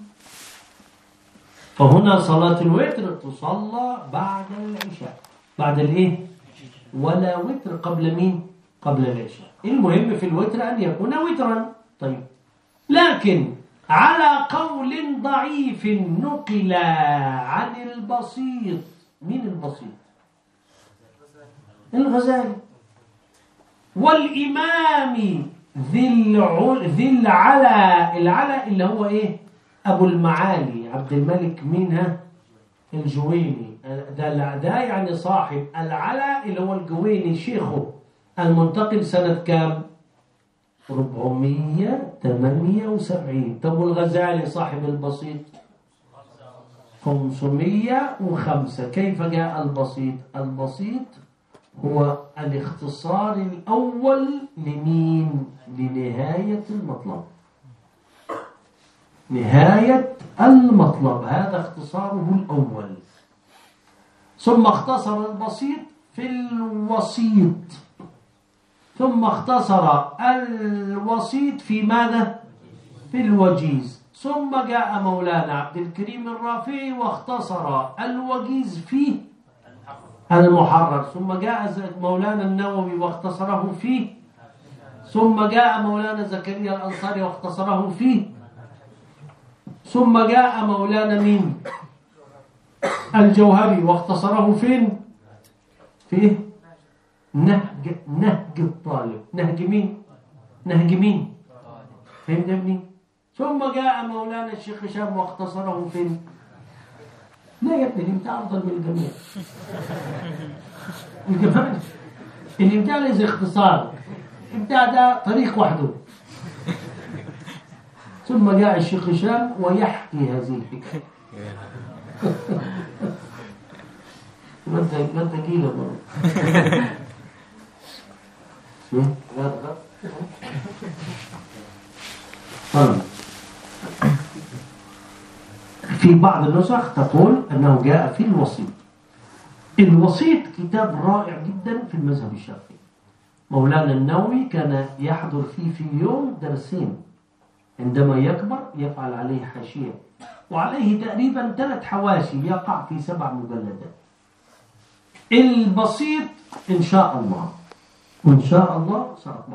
فهنا صلاة الوتر تصلى بعد العشاء. بعد الإيه؟ ولا وتر قبل مين؟ قبل العشاء. المهم في الوتر أن يكون وترا. طيب لكن على قول ضعيف نقل عن البسيط. مين البسيط؟ الغزالي. والإمام ذي العلا. العلا اللي هو إيه؟ أبو المعالي عبد الملك منها الجويني. ده, ده يعني صاحب العلا اللي هو الجويني شيخه المنتقل سنة كام؟ أربعمية وثمانية وسبعين. طب والغزالي صاحب البسيط خمسمية وخمسة. كيف جاء البسيط؟ البسيط هو الاختصار الأول لمين؟ لنهاية المطلب. نهاية المطلب هذا اختصاره الأول. ثم اختصر البسيط في الوسيط، ثم اختصر الوسيط في ماذا؟ في الوجيز. ثم جاء مولانا عبد الكريم الرافعي واختصر الوجيز فيه المحرر. ثم جاء مولانا النووي واختصره فيه. ثم جاء مولانا زكريا الأنصاري واختصره فيه. ثم جاء مولانا مين؟ الجوهري واختصره فين؟ فيه نهج نهج الطالب. نهج مين؟ نهج مين؟ فهمت يا ابني؟ ثم جاء مولانا الشيخ هشام واختصره فين؟ لا يا ابني الامتاع افضل من الجميع. الجميع الامتاع ليس اختصار، الامتاع ده طريق وحده. ثم جاء الشيخ هشام ويحكي هذه الحكايه. ما انت ما انت جيله برضه. في بعض النسخ تقول أنه جاء في الوسيط. الوسيط كتاب رائع جدا في المذهب الشافعي. مولانا النووي كان يحضر فيه في يوم درسين، عندما يكبر يفعل عليه حاشية، وعليه تقريبا ثلاث حواشي يقع في سبع مجلدات. البسيط إن شاء الله إن شاء الله سأطبع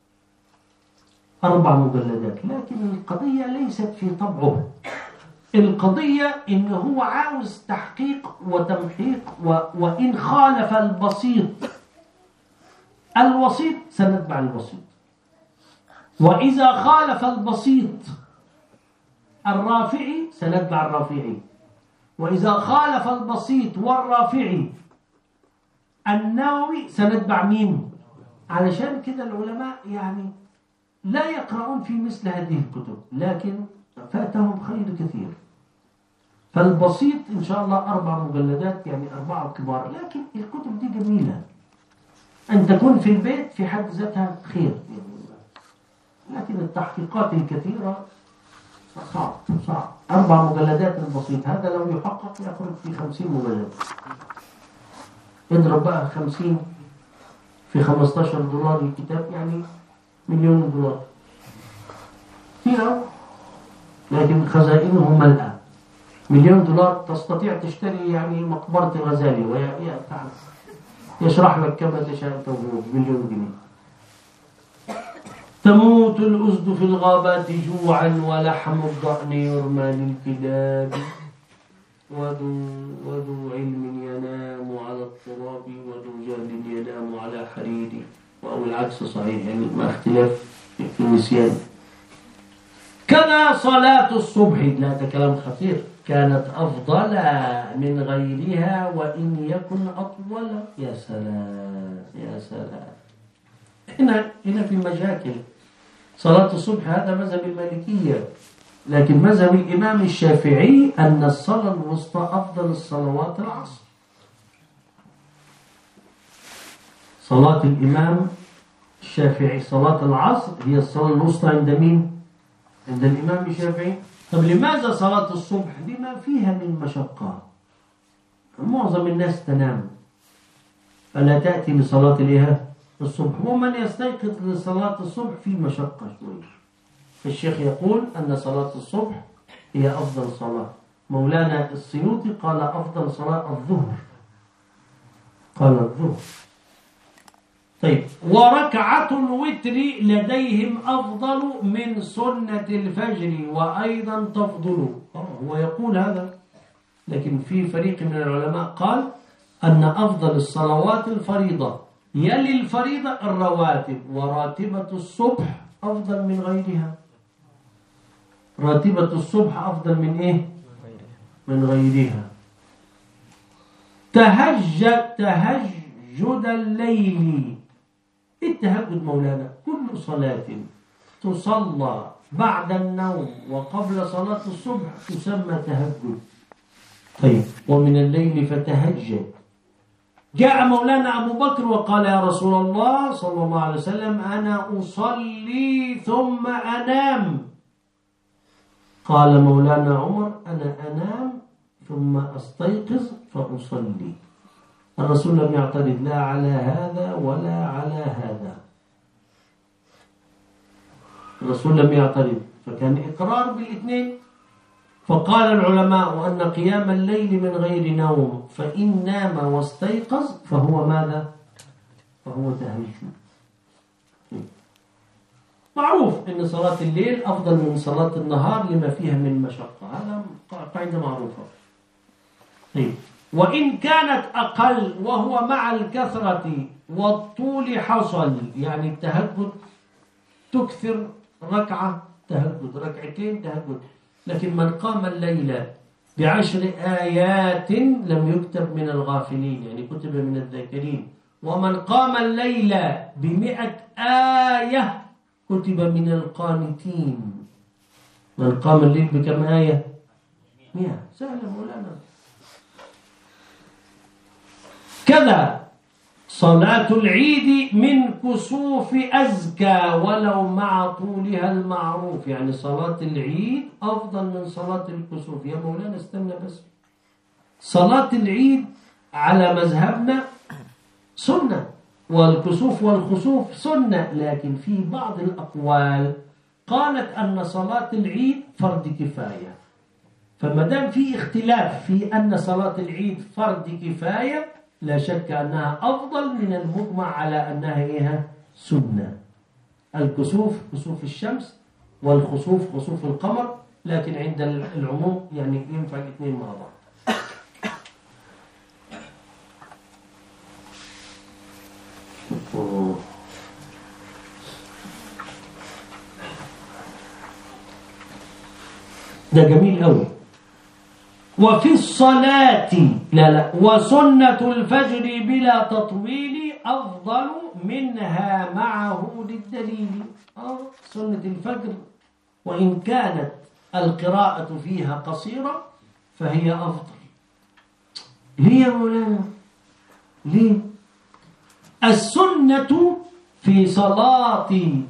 أربع مجلدات، لكن القضية ليست في طبعه. القضية إنه هو عاوز تحقيق وتمحيق، و... وإن خالف البسيط الوسيط سنتبع الوسيط، وإذا خالف البسيط الرافعي سنتبع الرافعي، وإذا خالف البسيط والرافعي النووي سنتبع مين؟ علشان كده العلماء يعني لا يقرؤون في مثل هذه الكتب، لكن فاتهم خير كثير. فالبسيط إن شاء الله أربع مجلدات، يعني أربعة كبار، لكن الكتب دي جميلة أن تكون في البيت في حد ذاتها خير يعني. لكن التحقيقات الكثيرة صعب صعب. أربع مجلدات البسيط هذا لو يحقق يخرج في خمسين مجلد. اضرب بقى خمسين في خمستاشر دولار الكتاب، يعني مليون دولار كثير، لكن خزائنه ملأة. مليون دولار تستطيع تشتري يعني مقبرة غزالي ويشرح لك كما تشاء توجد مليون جنيه. تموت الأسد في الغابات جوعا ولحم الضأن يرمى للكلاب، وذو, وذو علم ينام على التراب وذو جهل ينام على حريري. أو العكس صحيح، يعني ما اختلاف في النسيان. كذا صلاة الصبح، لا ده كلام خطير، كانت أفضل من غيرها وإن يكن أطول. يا سلام يا سلام. هنا هنا في مشاكل. صلاة الصبح هذا مذهب المالكية، لكن مذهب الإمام الشافعي أن الصلاة الوسطى أفضل الصلوات العصر. صلاة الإمام الشافعي صلاة العصر هي الصلاة الوسطى عند مين؟ عند الإمام الشافعي. طب لماذا صلاة الصبح؟ لما فيها من مشقة، معظم الناس تنام فلا تأتي لصلاة الإيه؟ الصبح، ومن يستيقظ لصلاة الصبح في مشقة شوية. الشيخ يقول أن صلاة الصبح هي أفضل صلاة. مولانا السيوطي قال أفضل صلاة الظهر، قال الظهر. طيب، وركعة الوتر لديهم أفضل من سنة الفجر وأيضا تفضل. هو يقول هذا، لكن في فريق من العلماء قال أن أفضل الصلوات الفريضة، يلي الفريضة الرواتب، وراتبة الصبح أفضل من غيرها. راتبة الصبح أفضل من إيه؟ من غيرها. تهجد تهجد الليل. التهجد مولانا كل صلاة تصلى بعد النوم وقبل صلاة الصبح تسمى تهجد. طيب، ومن الليل فتهجد جاء مولانا أبو بكر وقال يا رسول الله صلى الله عليه وسلم أنا أصلي ثم أنام. قال مولانا عمر أنا أنام ثم أستيقظ فأصلي. الرسول لم يعترض لا على هذا ولا على هذا، الرسول لم يعترض، فكان إقرار بالاثنين. فقال العلماء أن قيام الليل من غير نوم فإن نام واستيقظ فهو ماذا؟ فهو تهجد. معروف أن صلاة الليل أفضل من صلاة النهار لما فيها من مشقة، هذا قاعدة معروفة. طيب، وإن كانت أقل وهو مع الكثرة والطول حصل، يعني التهجد تكثر ركعة تهجد، ركعتين تهجد، لكن من قام الليل بعشر آيات لم يكتب من الغافلين، يعني كتب من الذاكرين. ومن قام الليل بمئة آية كتب من القانتين. من قام الليل بكم آية؟ مئة. سهلة مولانا. كذا صلاة العيد من كسوف أزكى ولو مع طولها المعروف، يعني صلاة العيد أفضل من صلاة الكسوف. يا مولانا استنى بس، صلاة العيد على مذهبنا سنة، والكسوف والخسوف سنة، لكن في بعض الأقوال قالت أن صلاة العيد فرض كفاية. فما دام في اختلاف في أن صلاة العيد فرض كفاية لا شك أنها أفضل من المجمع على أنها إيه؟ سنة. الكسوف كسوف الشمس والخسوف خسوف القمر، لكن عند العموم يعني ينفع الاثنين مع بعض. ده جميل قوي. وفي الصلاة لا لا وسنة الفجر بلا تطويل أفضل منها معه للدليل. آه سنة الفجر وإن كانت القراءة فيها قصيرة فهي أفضل. ليه يا مولانا؟ ليه؟ السنة في صلاة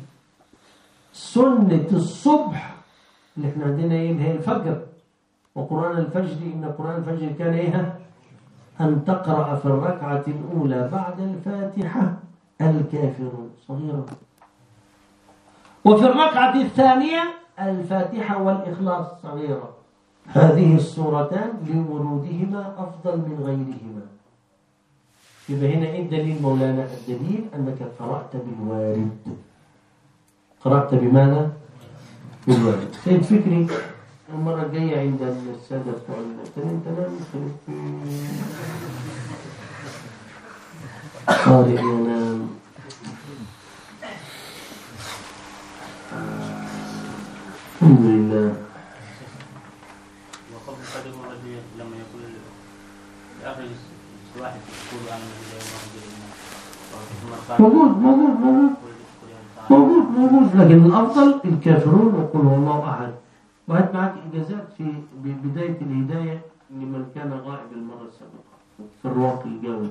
سنة الصبح اللي احنا عندنا ايه هي الفجر، وقرآن الفجر إن قرآن الفجر كان إيه؟ أن تقرأ في الركعة الأولى بعد الفاتحة الكافرون صغيرة، وفي الركعة الثانية الفاتحة والإخلاص صغيرة. هذه السورتان لورودهما أفضل من غيرهما. يبقى هنا إيه الدليل مولانا؟ الدليل أنك قرأت بالوارد. قرأت بماذا؟ بالوارد. سيد فكري المرة الجاية عند السادة بتوع التنين تنام قارئ ينام. الحمد لله. وقبل الفجر لما يقول الأخرج واحد يقول عن موجود موجود موجود موجود موجود لكن الأفضل الكافرون وقل هو الله أحد. وهات معك إجازات في بداية الهداية لمن كان غائب المرة السابقة في الرواق الجوي.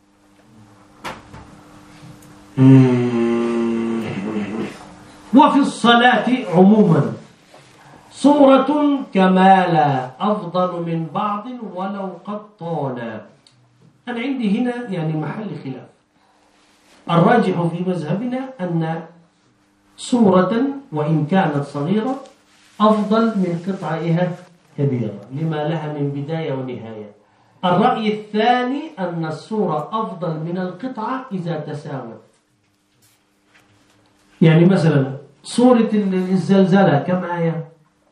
وفي الصلاة عموما سورة كمالا أفضل من بعض ولو قد طال. أنا عندي هنا يعني محل خلاف. الراجح في مذهبنا أن سورة وإن كانت صغيرة أفضل من قطعها كبيرة لما لها من بداية ونهاية. الرأي الثاني أن السورة أفضل من القطعة إذا تساوت. يعني مثلا سورة الزلزلة كم آية؟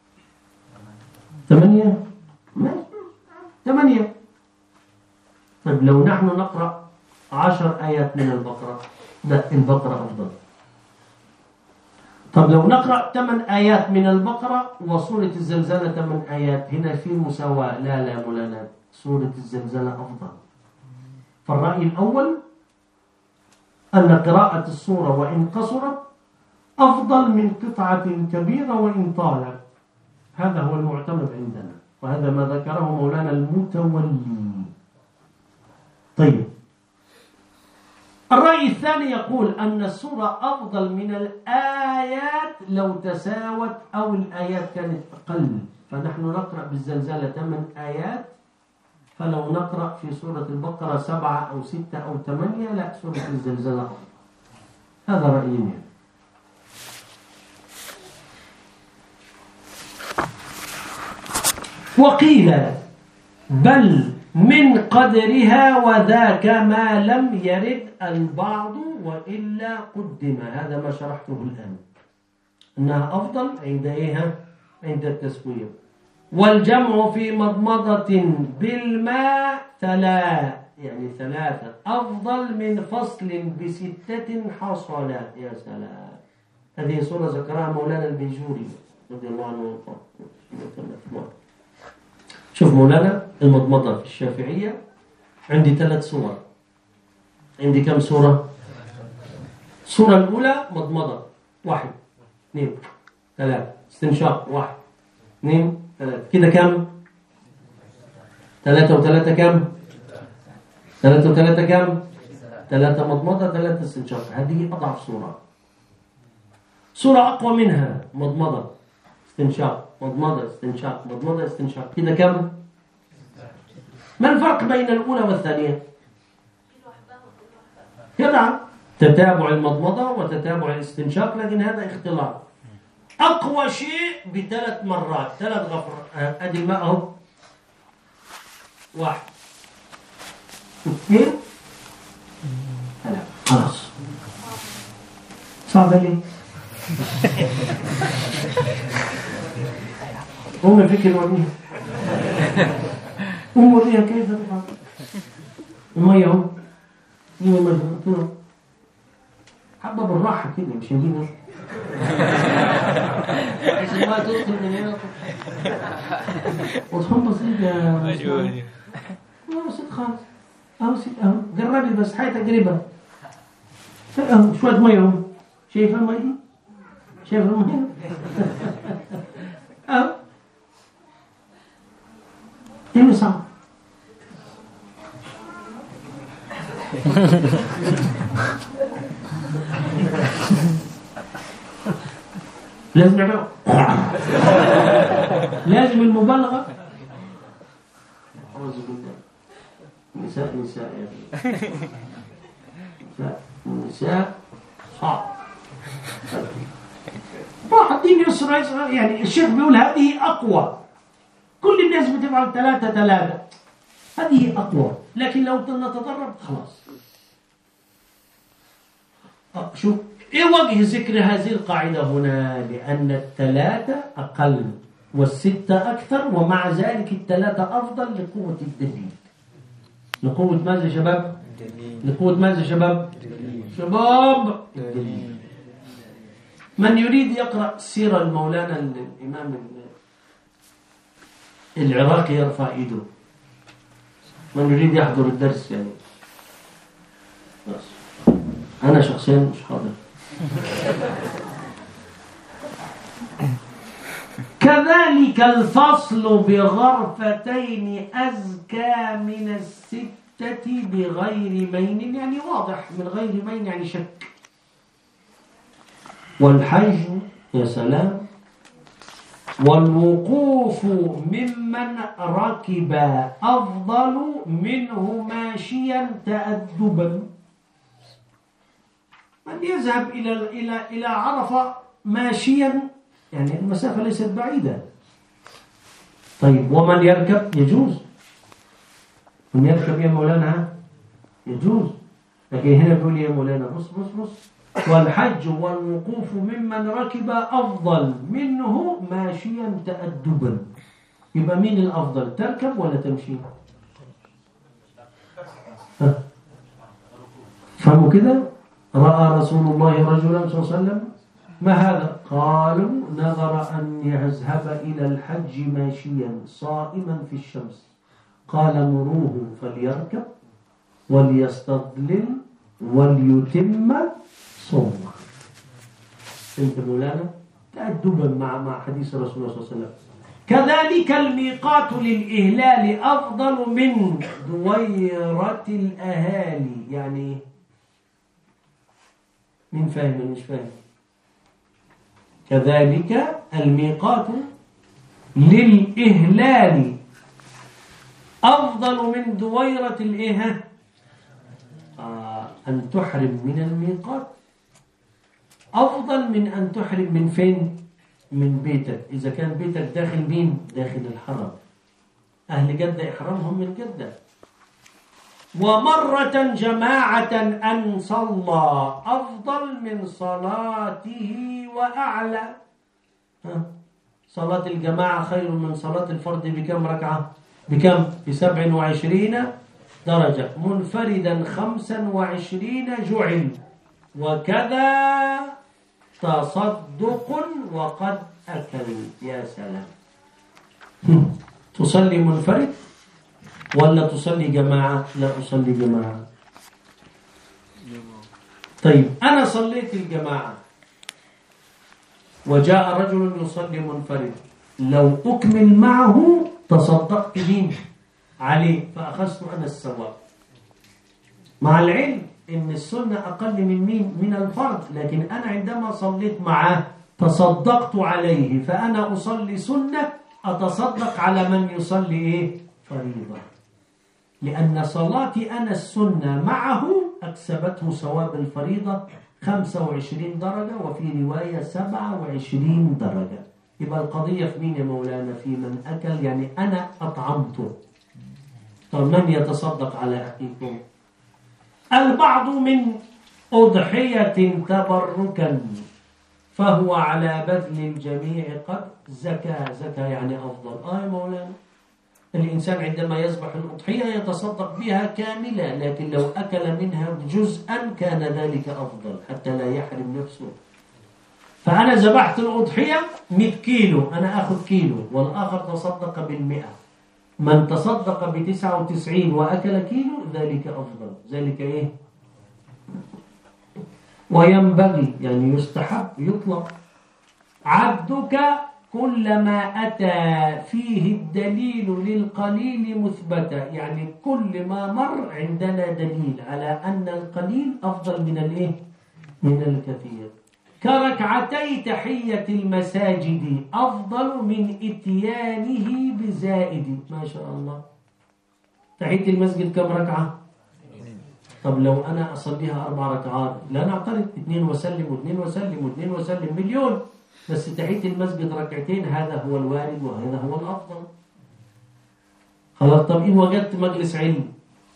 ثمانية؟ ثمانية. طيب لو نحن نقرأ عشر آيات من البقرة، لا البقرة أفضل. طب لو نقرأ ثمان آيات من البقرة وسورة الزلزلة ثمان آيات، هنا في مساواة. لا لا مولانا سورة الزلزلة أفضل. فالرأي الأول أن قراءة السورة وإن قصرت أفضل من قطعة كبيرة وإن طالت. هذا هو المعتمد عندنا، وهذا ما ذكره مولانا المتولي. طيب الرأي الثاني يقول أن السورة أفضل من الآيات لو تساوت أو الآيات كانت أقل. فنحن نقرأ بالزلزلة ثمان آيات، فلو نقرأ في سورة البقرة سبعة أو ستة أو ثمانية لا، سورة الزلزلة أفضل. هذا رأيي. وقيل بل من قدرها وذاك ما لم يرد البعض وإلا قدم. هذا ما شرحته الآن، أنها أفضل عند إيه؟ عند التسوية. والجمع في مضمضة بالماء ثلاث، يعني ثلاثة أفضل من فصل بستة حصل. يا سلام، هذه صورة ذكرها مولانا البيجوري رضي الله عنه. شوف مولانا، المضمضة في الشافعية عندي ثلاث صور. عندي كم صورة؟ الصورة الأولى مضمضة، واحد اثنين ثلاثة. استنشاق، واحد اثنين ثلاثة. كده كم؟ ثلاثة وثلاثة كم؟ ثلاثة وثلاثة كم؟ ثلاثة مضمضة ثلاثة استنشاق. هذه أضعف صورة. صورة أقوى منها مضمضة استنشاق مضمضة استنشاق مضمضة استنشاق. كده كم؟ ما الفرق بين الأولى والثانية؟ كده تتابع المضمضة وتتابع الاستنشاق، لكن هذا اختلاط. أقوى شيء بثلاث مرات، ثلاث غفر. أدي الماء أهو، واحد اثنين ثلاثة. خلاص صعبة ليه؟ هم فكر وريها هم وريها كيف تفعل. المية اهو، دي مية حبة بالراحة كده، مش نجيبها عشان ما تدخل من هنا وتهم بسيط يا مسلم. اهو بسيط خالص، اهو بسيط اهو. جربي بس حاجة تجربة اهو. شوية مية اهو، شايفة المية دي؟ شايفة المية اهو. ايه صعب؟ لازم نعمله لازم المبالغة. أعوذ بالله. نساء نساء يا أخي، نساء نساء صعب. واحد دين يسرى يسرى، يعني الشيخ بيقول هذه أقوى. كل الناس بتفعل ثلاثة ثلاثة، هذه أقوى. لكن لو نتدرب خلاص. شوف إيه وجه ذكر هذه القاعدة هنا؟ لأن الثلاثة أقل والستة أكثر، ومع ذلك الثلاثة أفضل لقوة الدليل. لقوة ماذا شباب؟ الدليل. لقوة ماذا شباب؟ الدليل. شباب الدليل. من يريد يقرأ سيرة المولانا الإمام العراقي يرفع إيده. من يريد يحضر الدرس يعني. بس أنا شخصيا مش حاضر. كذلك الفصل بغرفتين أزكى من الستة بغير مين، يعني واضح. من غير مين يعني شك. والحج يا سلام. والوقوف ممن ركب أفضل منه ماشيا تأدبا. من يذهب إلى إلى إلى عرفة ماشيا، يعني المسافة ليست بعيدة. طيب ومن يركب يجوز. من يركب يا مولانا يجوز. لكن هنا بيقول يا مولانا بص بص بص والحج والوقوف ممن ركب أفضل منه ماشيا تأدبا. يبقى مين الأفضل، تركب ولا تمشي؟ فهموا كده؟ رأى رسول الله رجلا صلى الله عليه وسلم، ما هذا؟ قالوا نظر أن يذهب إلى الحج ماشيا صائما في الشمس. قال مروه فليركب وليستظلل وليتم صومه. انت مولانا تأدبا مع مع حديث رسول الله صلى الله عليه وسلم. كذلك الميقات للإهلال أفضل من دويرة الأهالي. يعني مين فاهم مين مش فاهم؟ كذلك الميقات للإهلال أفضل من دويرة الإيه؟ آه أن تحرم من الميقات أفضل من أن تحرم من فين؟ من بيتك. إذا كان بيتك داخل مين؟ داخل الحرم. أهل جدة إحرامهم من جدة. ومرة جماعة أن صلى أفضل من صلاته وأعلى. صلاة الجماعة خير من صلاة الفرد بكم ركعة؟ بكم؟ بسبع وعشرين درجة. منفردا خمسا وعشرين جعل. وكذا تصدق وقد أكل. يا سلام. تصلي منفرد ولا تصلي جماعة؟ لا أصلي جماعة. طيب أنا صليت الجماعة وجاء رجل يصلي منفرد، لو أكمل معه تصدقت به عليه فأخذت أنا الثواب، مع العلم إن السنة أقل من مين؟ من الفرض، لكن أنا عندما صليت معه تصدقت عليه، فأنا أصلي سنة أتصدق على من يصلي إيه؟ فريضة، لأن صلاتي أنا السنة معه أكسبته ثواب الفريضة خمسة وعشرين درجة، وفي رواية سبعة وعشرين درجة. يبقى القضية في مين يا مولانا؟ في من أكل، يعني أنا أطعمته. طب من يتصدق على أخيكم؟ البعض من أضحية تبركا فهو على بذل الجميع قد زكاة. زكاة يعني أفضل. آه يا مولانا، الإنسان عندما يذبح الأضحية يتصدق بها كاملة، لكن لو أكل منها جزءا كان ذلك أفضل حتى لا يحرم نفسه. فأنا ذبحت الأضحية مئة كيلو، أنا أخذ كيلو، والآخر تصدق بالمئة. من تصدق بتسعة وتسعين وأكل كيلو ذلك أفضل. ذلك إيه؟ وينبغي، يعني يستحب، يطلب عبدك كلما أتى فيه الدليل للقليل مثبتة، يعني كل ما مر عندنا دليل على أن القليل أفضل من الإيه؟ من الكثير. كركعتي تحية المساجد أفضل من إتيانه بزائد. ما شاء الله. تحية المسجد كم ركعة؟ طب لو أنا أصليها أربع ركعات لا نعترض، اثنين وسلم واثنين وسلم واثنين وسلم مليون، بس تحية المسجد ركعتين هذا هو الوارد وهذا هو الأفضل. خلاص. طب إن وجدت مجلس علم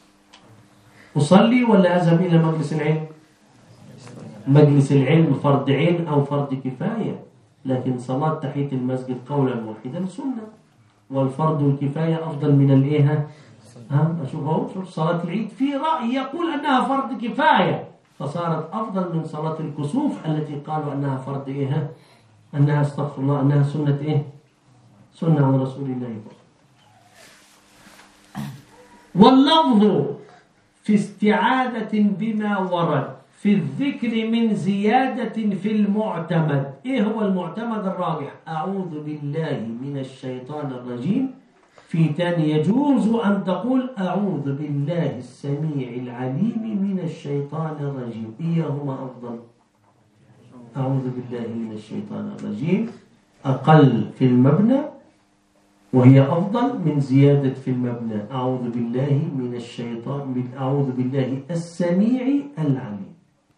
أصلي ولا أذهب إلى مجلس العلم؟ مجلس العلم فرض عين أو فرض كفاية، لكن صلاة تحية المسجد قولا واحدا سنة، والفرض الكفاية أفضل من الإيه؟ ها أشوفه. شوف صلاة العيد في رأي يقول أنها فرض كفاية فصارت أفضل من صلاة الكسوف التي قالوا أنها فرض إيه؟ أنها استغفر الله أنها سنة إيه؟ سنة عن رسول الله. واللفظ في استعادة بما ورد في الذكر من زيادة في المعتمد. إيه هو المعتمد الراجح؟ أعوذ بالله من الشيطان الرجيم. في تاني يجوز أن تقول أعوذ بالله السميع العليم من الشيطان الرجيم. إيهما أفضل؟ أعوذ بالله من الشيطان الرجيم أقل في المبنى وهي أفضل من زيادة في المبنى أعوذ بالله من الشيطان من أعوذ بالله السميع العليم.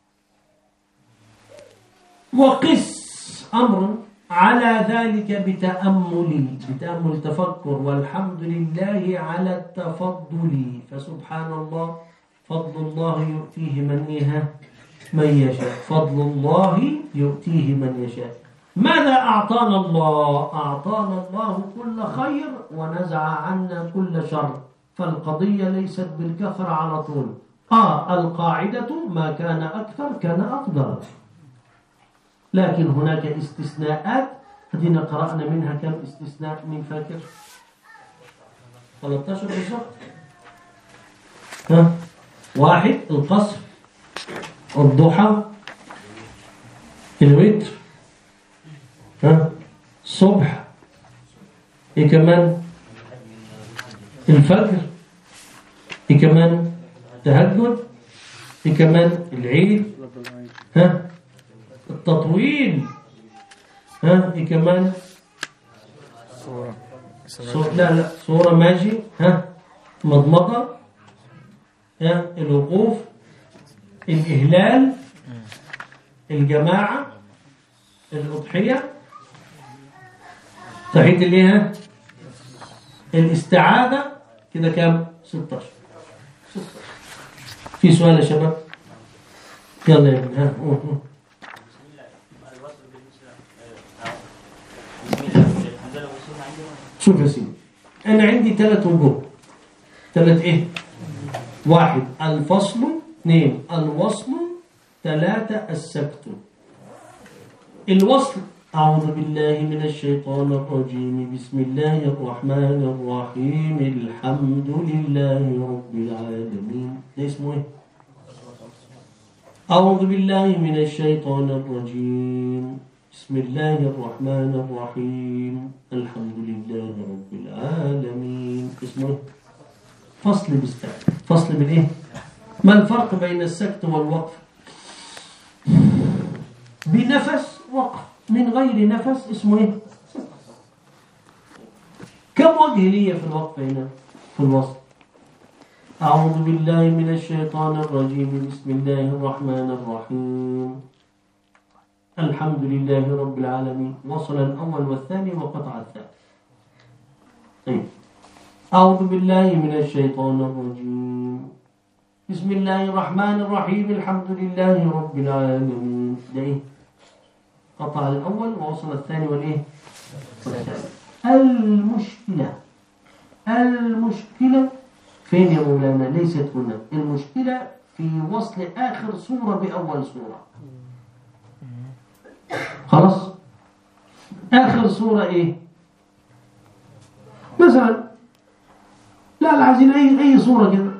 وقس أمر على ذلك بتأمل بتأمل تفكر. والحمد لله على التفضل، فسبحان الله فضل الله يؤتيه من إيه؟ من يشاء. فضل الله يؤتيه من يشاء. ماذا أعطانا الله؟ أعطانا الله كل خير ونزع عنا كل شر، فالقضية ليست بالكثرة على طول. آه القاعدة ما كان أكثر كان أفضل، لكن هناك استثناءات. هدينا قرأنا منها كم استثناء من فاكر؟ ثلاثة عشر بالضبط. ها واحد القصر، الضحى، الوتر، ها الصبح، ايه كمان؟ الفجر، ايه كمان؟ تهجد، في كمان العيد، ها التطويل، ها في كمان صورة صورة لا لا صورة ماشي، ها مضمضة، ها الوقوف، الإهلال، الجماعة، الأضحية، تحية اللي ها الاستعاذة، كده كام؟ ستة عشر. في سؤال يا شباب؟ يلا يا ابني، ها قول قول. شوف يا سيدي، أنا عندي ثلاث وجوه. ثلاث إيه؟ واحد الفصل، اثنين الوصل، ثلاثة السكت. الوصل: أعوذ بالله من الشيطان الرجيم، بسم الله الرحمن الرحيم، الحمد لله رب العالمين. ده اسمه إيه؟ أعوذ بالله من الشيطان الرجيم، بسم الله الرحمن الرحيم، الحمد لله رب العالمين. اسمه إيه؟ فصل بالسكت. فصل بالإيه؟ ما الفرق بين السكت والوقف؟ بنفس وقف، من غير نفس اسمه إيه؟ كم وجه لي في الوقف هنا في الوصل؟ أعوذ بالله من الشيطان الرجيم، بسم الله الرحمن الرحيم، الحمد لله رب العالمين. وصل الأول والثاني وقطع الثالث. طيب، أعوذ بالله من الشيطان الرجيم، بسم الله الرحمن الرحيم، الحمد لله رب العالمين. ده إيه؟ قطع الأول ووصل الثاني والإيه؟ والثالث. المشكلة المشكلة فين يا مولانا؟ ليست هنا. المشكلة في وصل آخر سورة بأول سورة. خلاص؟ آخر سورة إيه؟ مثلا لا لا عايزين أي أي سورة كده.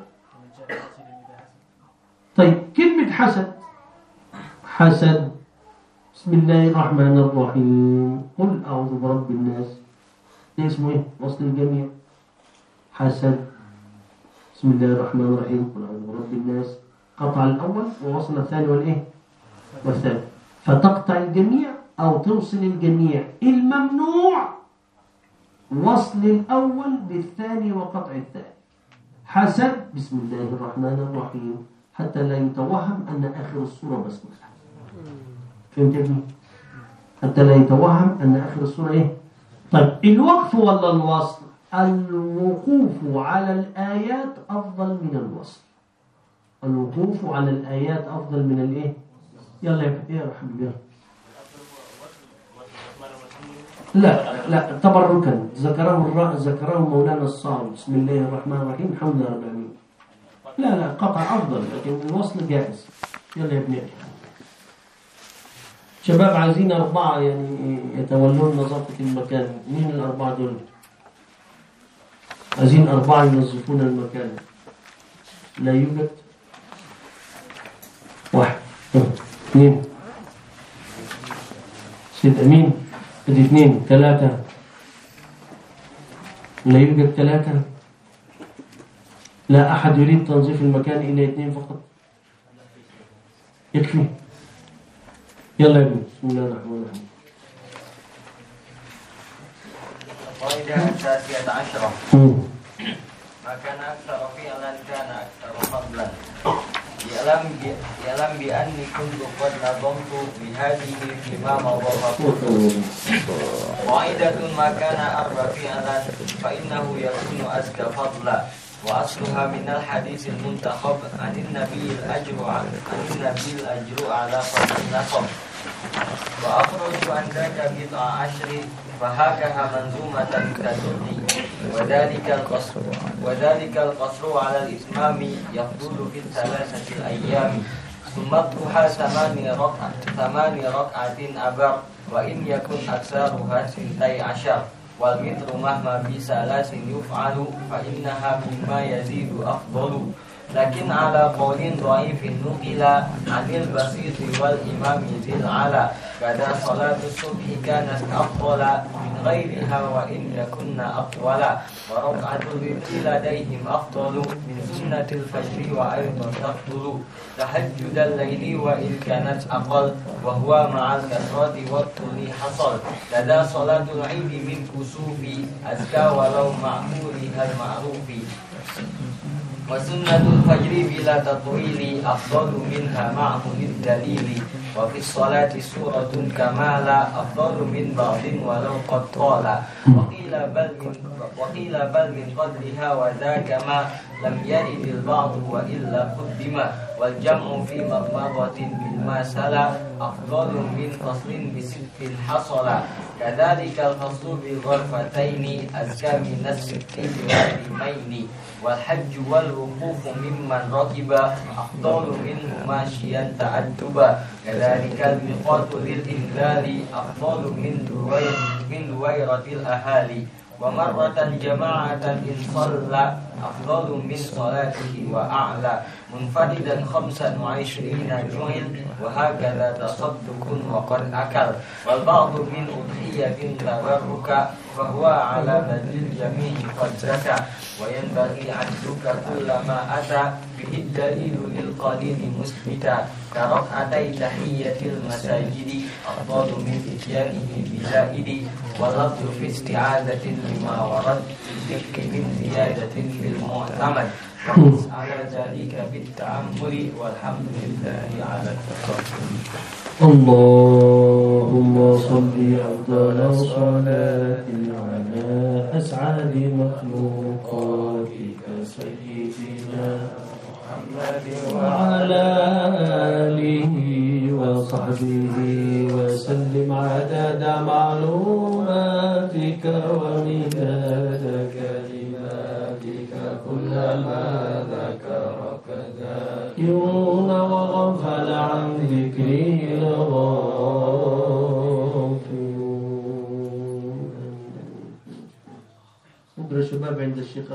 طيب، كلمة حسد. حسد، بسم الله الرحمن الرحيم، قل أعوذ برب الناس. ده اسمه إيه؟ وصل الجميع. حسد، بسم الله الرحمن الرحيم، قل أعوذ برب الناس. قطع الأول ووصل الثاني والإيه؟ والثالث. فتقطع الجميع أو توصل الجميع. الممنوع وصل الأول بالثاني وقطع الثاني. حسد، بسم الله الرحمن الرحيم، حتى لا يتوهم أن آخر السورة بسملة. فهمت يا ابني؟ حتى لا يتوهم أن آخر السورة إيه؟ طيب، الوقف ولا الوصل؟ الوقوف على الآيات أفضل من الوصل. الوقوف على الآيات أفضل من الإيه؟ يلا يا فتي يا حبيبي. لا لا تبركا، ذكره الرأي، ذكره مولانا الصاوي، بسم الله الرحمن الرحيم، الحمد لله رب العالمين. لا لا قطع أفضل، لكن الوصل جائز. يلا يا ابني. شباب عايزين أربعة يعني يتولون نظافة المكان. مين الأربعة دول؟ عايزين أربعة ينظفون المكان. لا يوجد. واحد، اثنين، سيد أمين، ادي اثنين، ثلاثة. لا يوجد ثلاثة. لا أحد يريد تنظيف المكان إلا اثنين فقط. يكفي. يلا يا ابني، بسم الله الرحمن الرحيم. القاعدة التاسعة عشرة، ما كان أكثر فعلا كان أكثر فضلا. يعلم يعلم بأني كنت قد نظمت بهذه فيما مضى. قاعدة ما كان أربع فعلا فإنه يكون أزكى فضلا، وأصلها من الحديث المنتخب عن النبي الأجر عن النبي الأجر على فضل النصب. وأخرج عن ذاك بضع عشر فهكها منظومة تدعي، وذلك القصر وذلك القصر على الإتمام يفضل في الثلاثة الأيام. ثم الضحى ثمان ركعة ثمان ركعة أبر، وإن يكن أكثرها اثنتي عشر. والمتر مهما بثلاث يفعل، فإنها مما يزيد أفضل. لكن على قول ضعيف نقل عن البسيط والإمام ذي العلا كذا صلاة الصبح كانت أفضل من غيرها وإن يكن أطولا وركعة الوتر لديهم أفضل من سنة الفجر وأيضا تفضل تهجد الليل وإن كانت أقل وهو مع الكثرة والطول حصل لدى صلاة العيد من كسوف أزكى ولو معمولها المعروف وسنة الفجر بلا تطويل أفضل منها معه للدليل وفي الصلاة سورة كمالا أفضل من بعض ولو قد طال وقيل بل من, وقيل بل من قدرها وذاك ما لم يرد البعض وإلا قدم والجمع في مضمضة بالمسألة أفضل من فصل بست حصل كذلك الفصل بالغرفتين أزكى من الست والرمين والحج والوقوف ممن ركب أفضل منه ماشيا تأدبا كذلك الميقات للإنذار أفضل من دوير من دويرة الأهالي ومرة جماعة إن صلى أفضل من صلاته وأعلى منفردا خمسا وعشرين جعل وهكذا تصدق وقد أكل والبعض من أضحية تبرك فهو على بذل الجميع قد زكى وينبغي عدك كل ما أتى به الدليل للقليل مثبتا كركعتي تحية المساجد أفضل من إتيانه بزائد واللفظ في استعاذة لما ورد الذكر من زيادة في المعتمد وقس على ذلك بالتأمل والحمد لله على التقبل. اللهم صل أفضل صلاة على أسعد مخلوقاتك سيدنا محمد وعلى آله وصحبه وسلم عدد معلوماتك ومداد كلماتك كلما ذكرك ذاكرون وغفل عن ذكري الغافلون. صدر الشباب عند الشيخ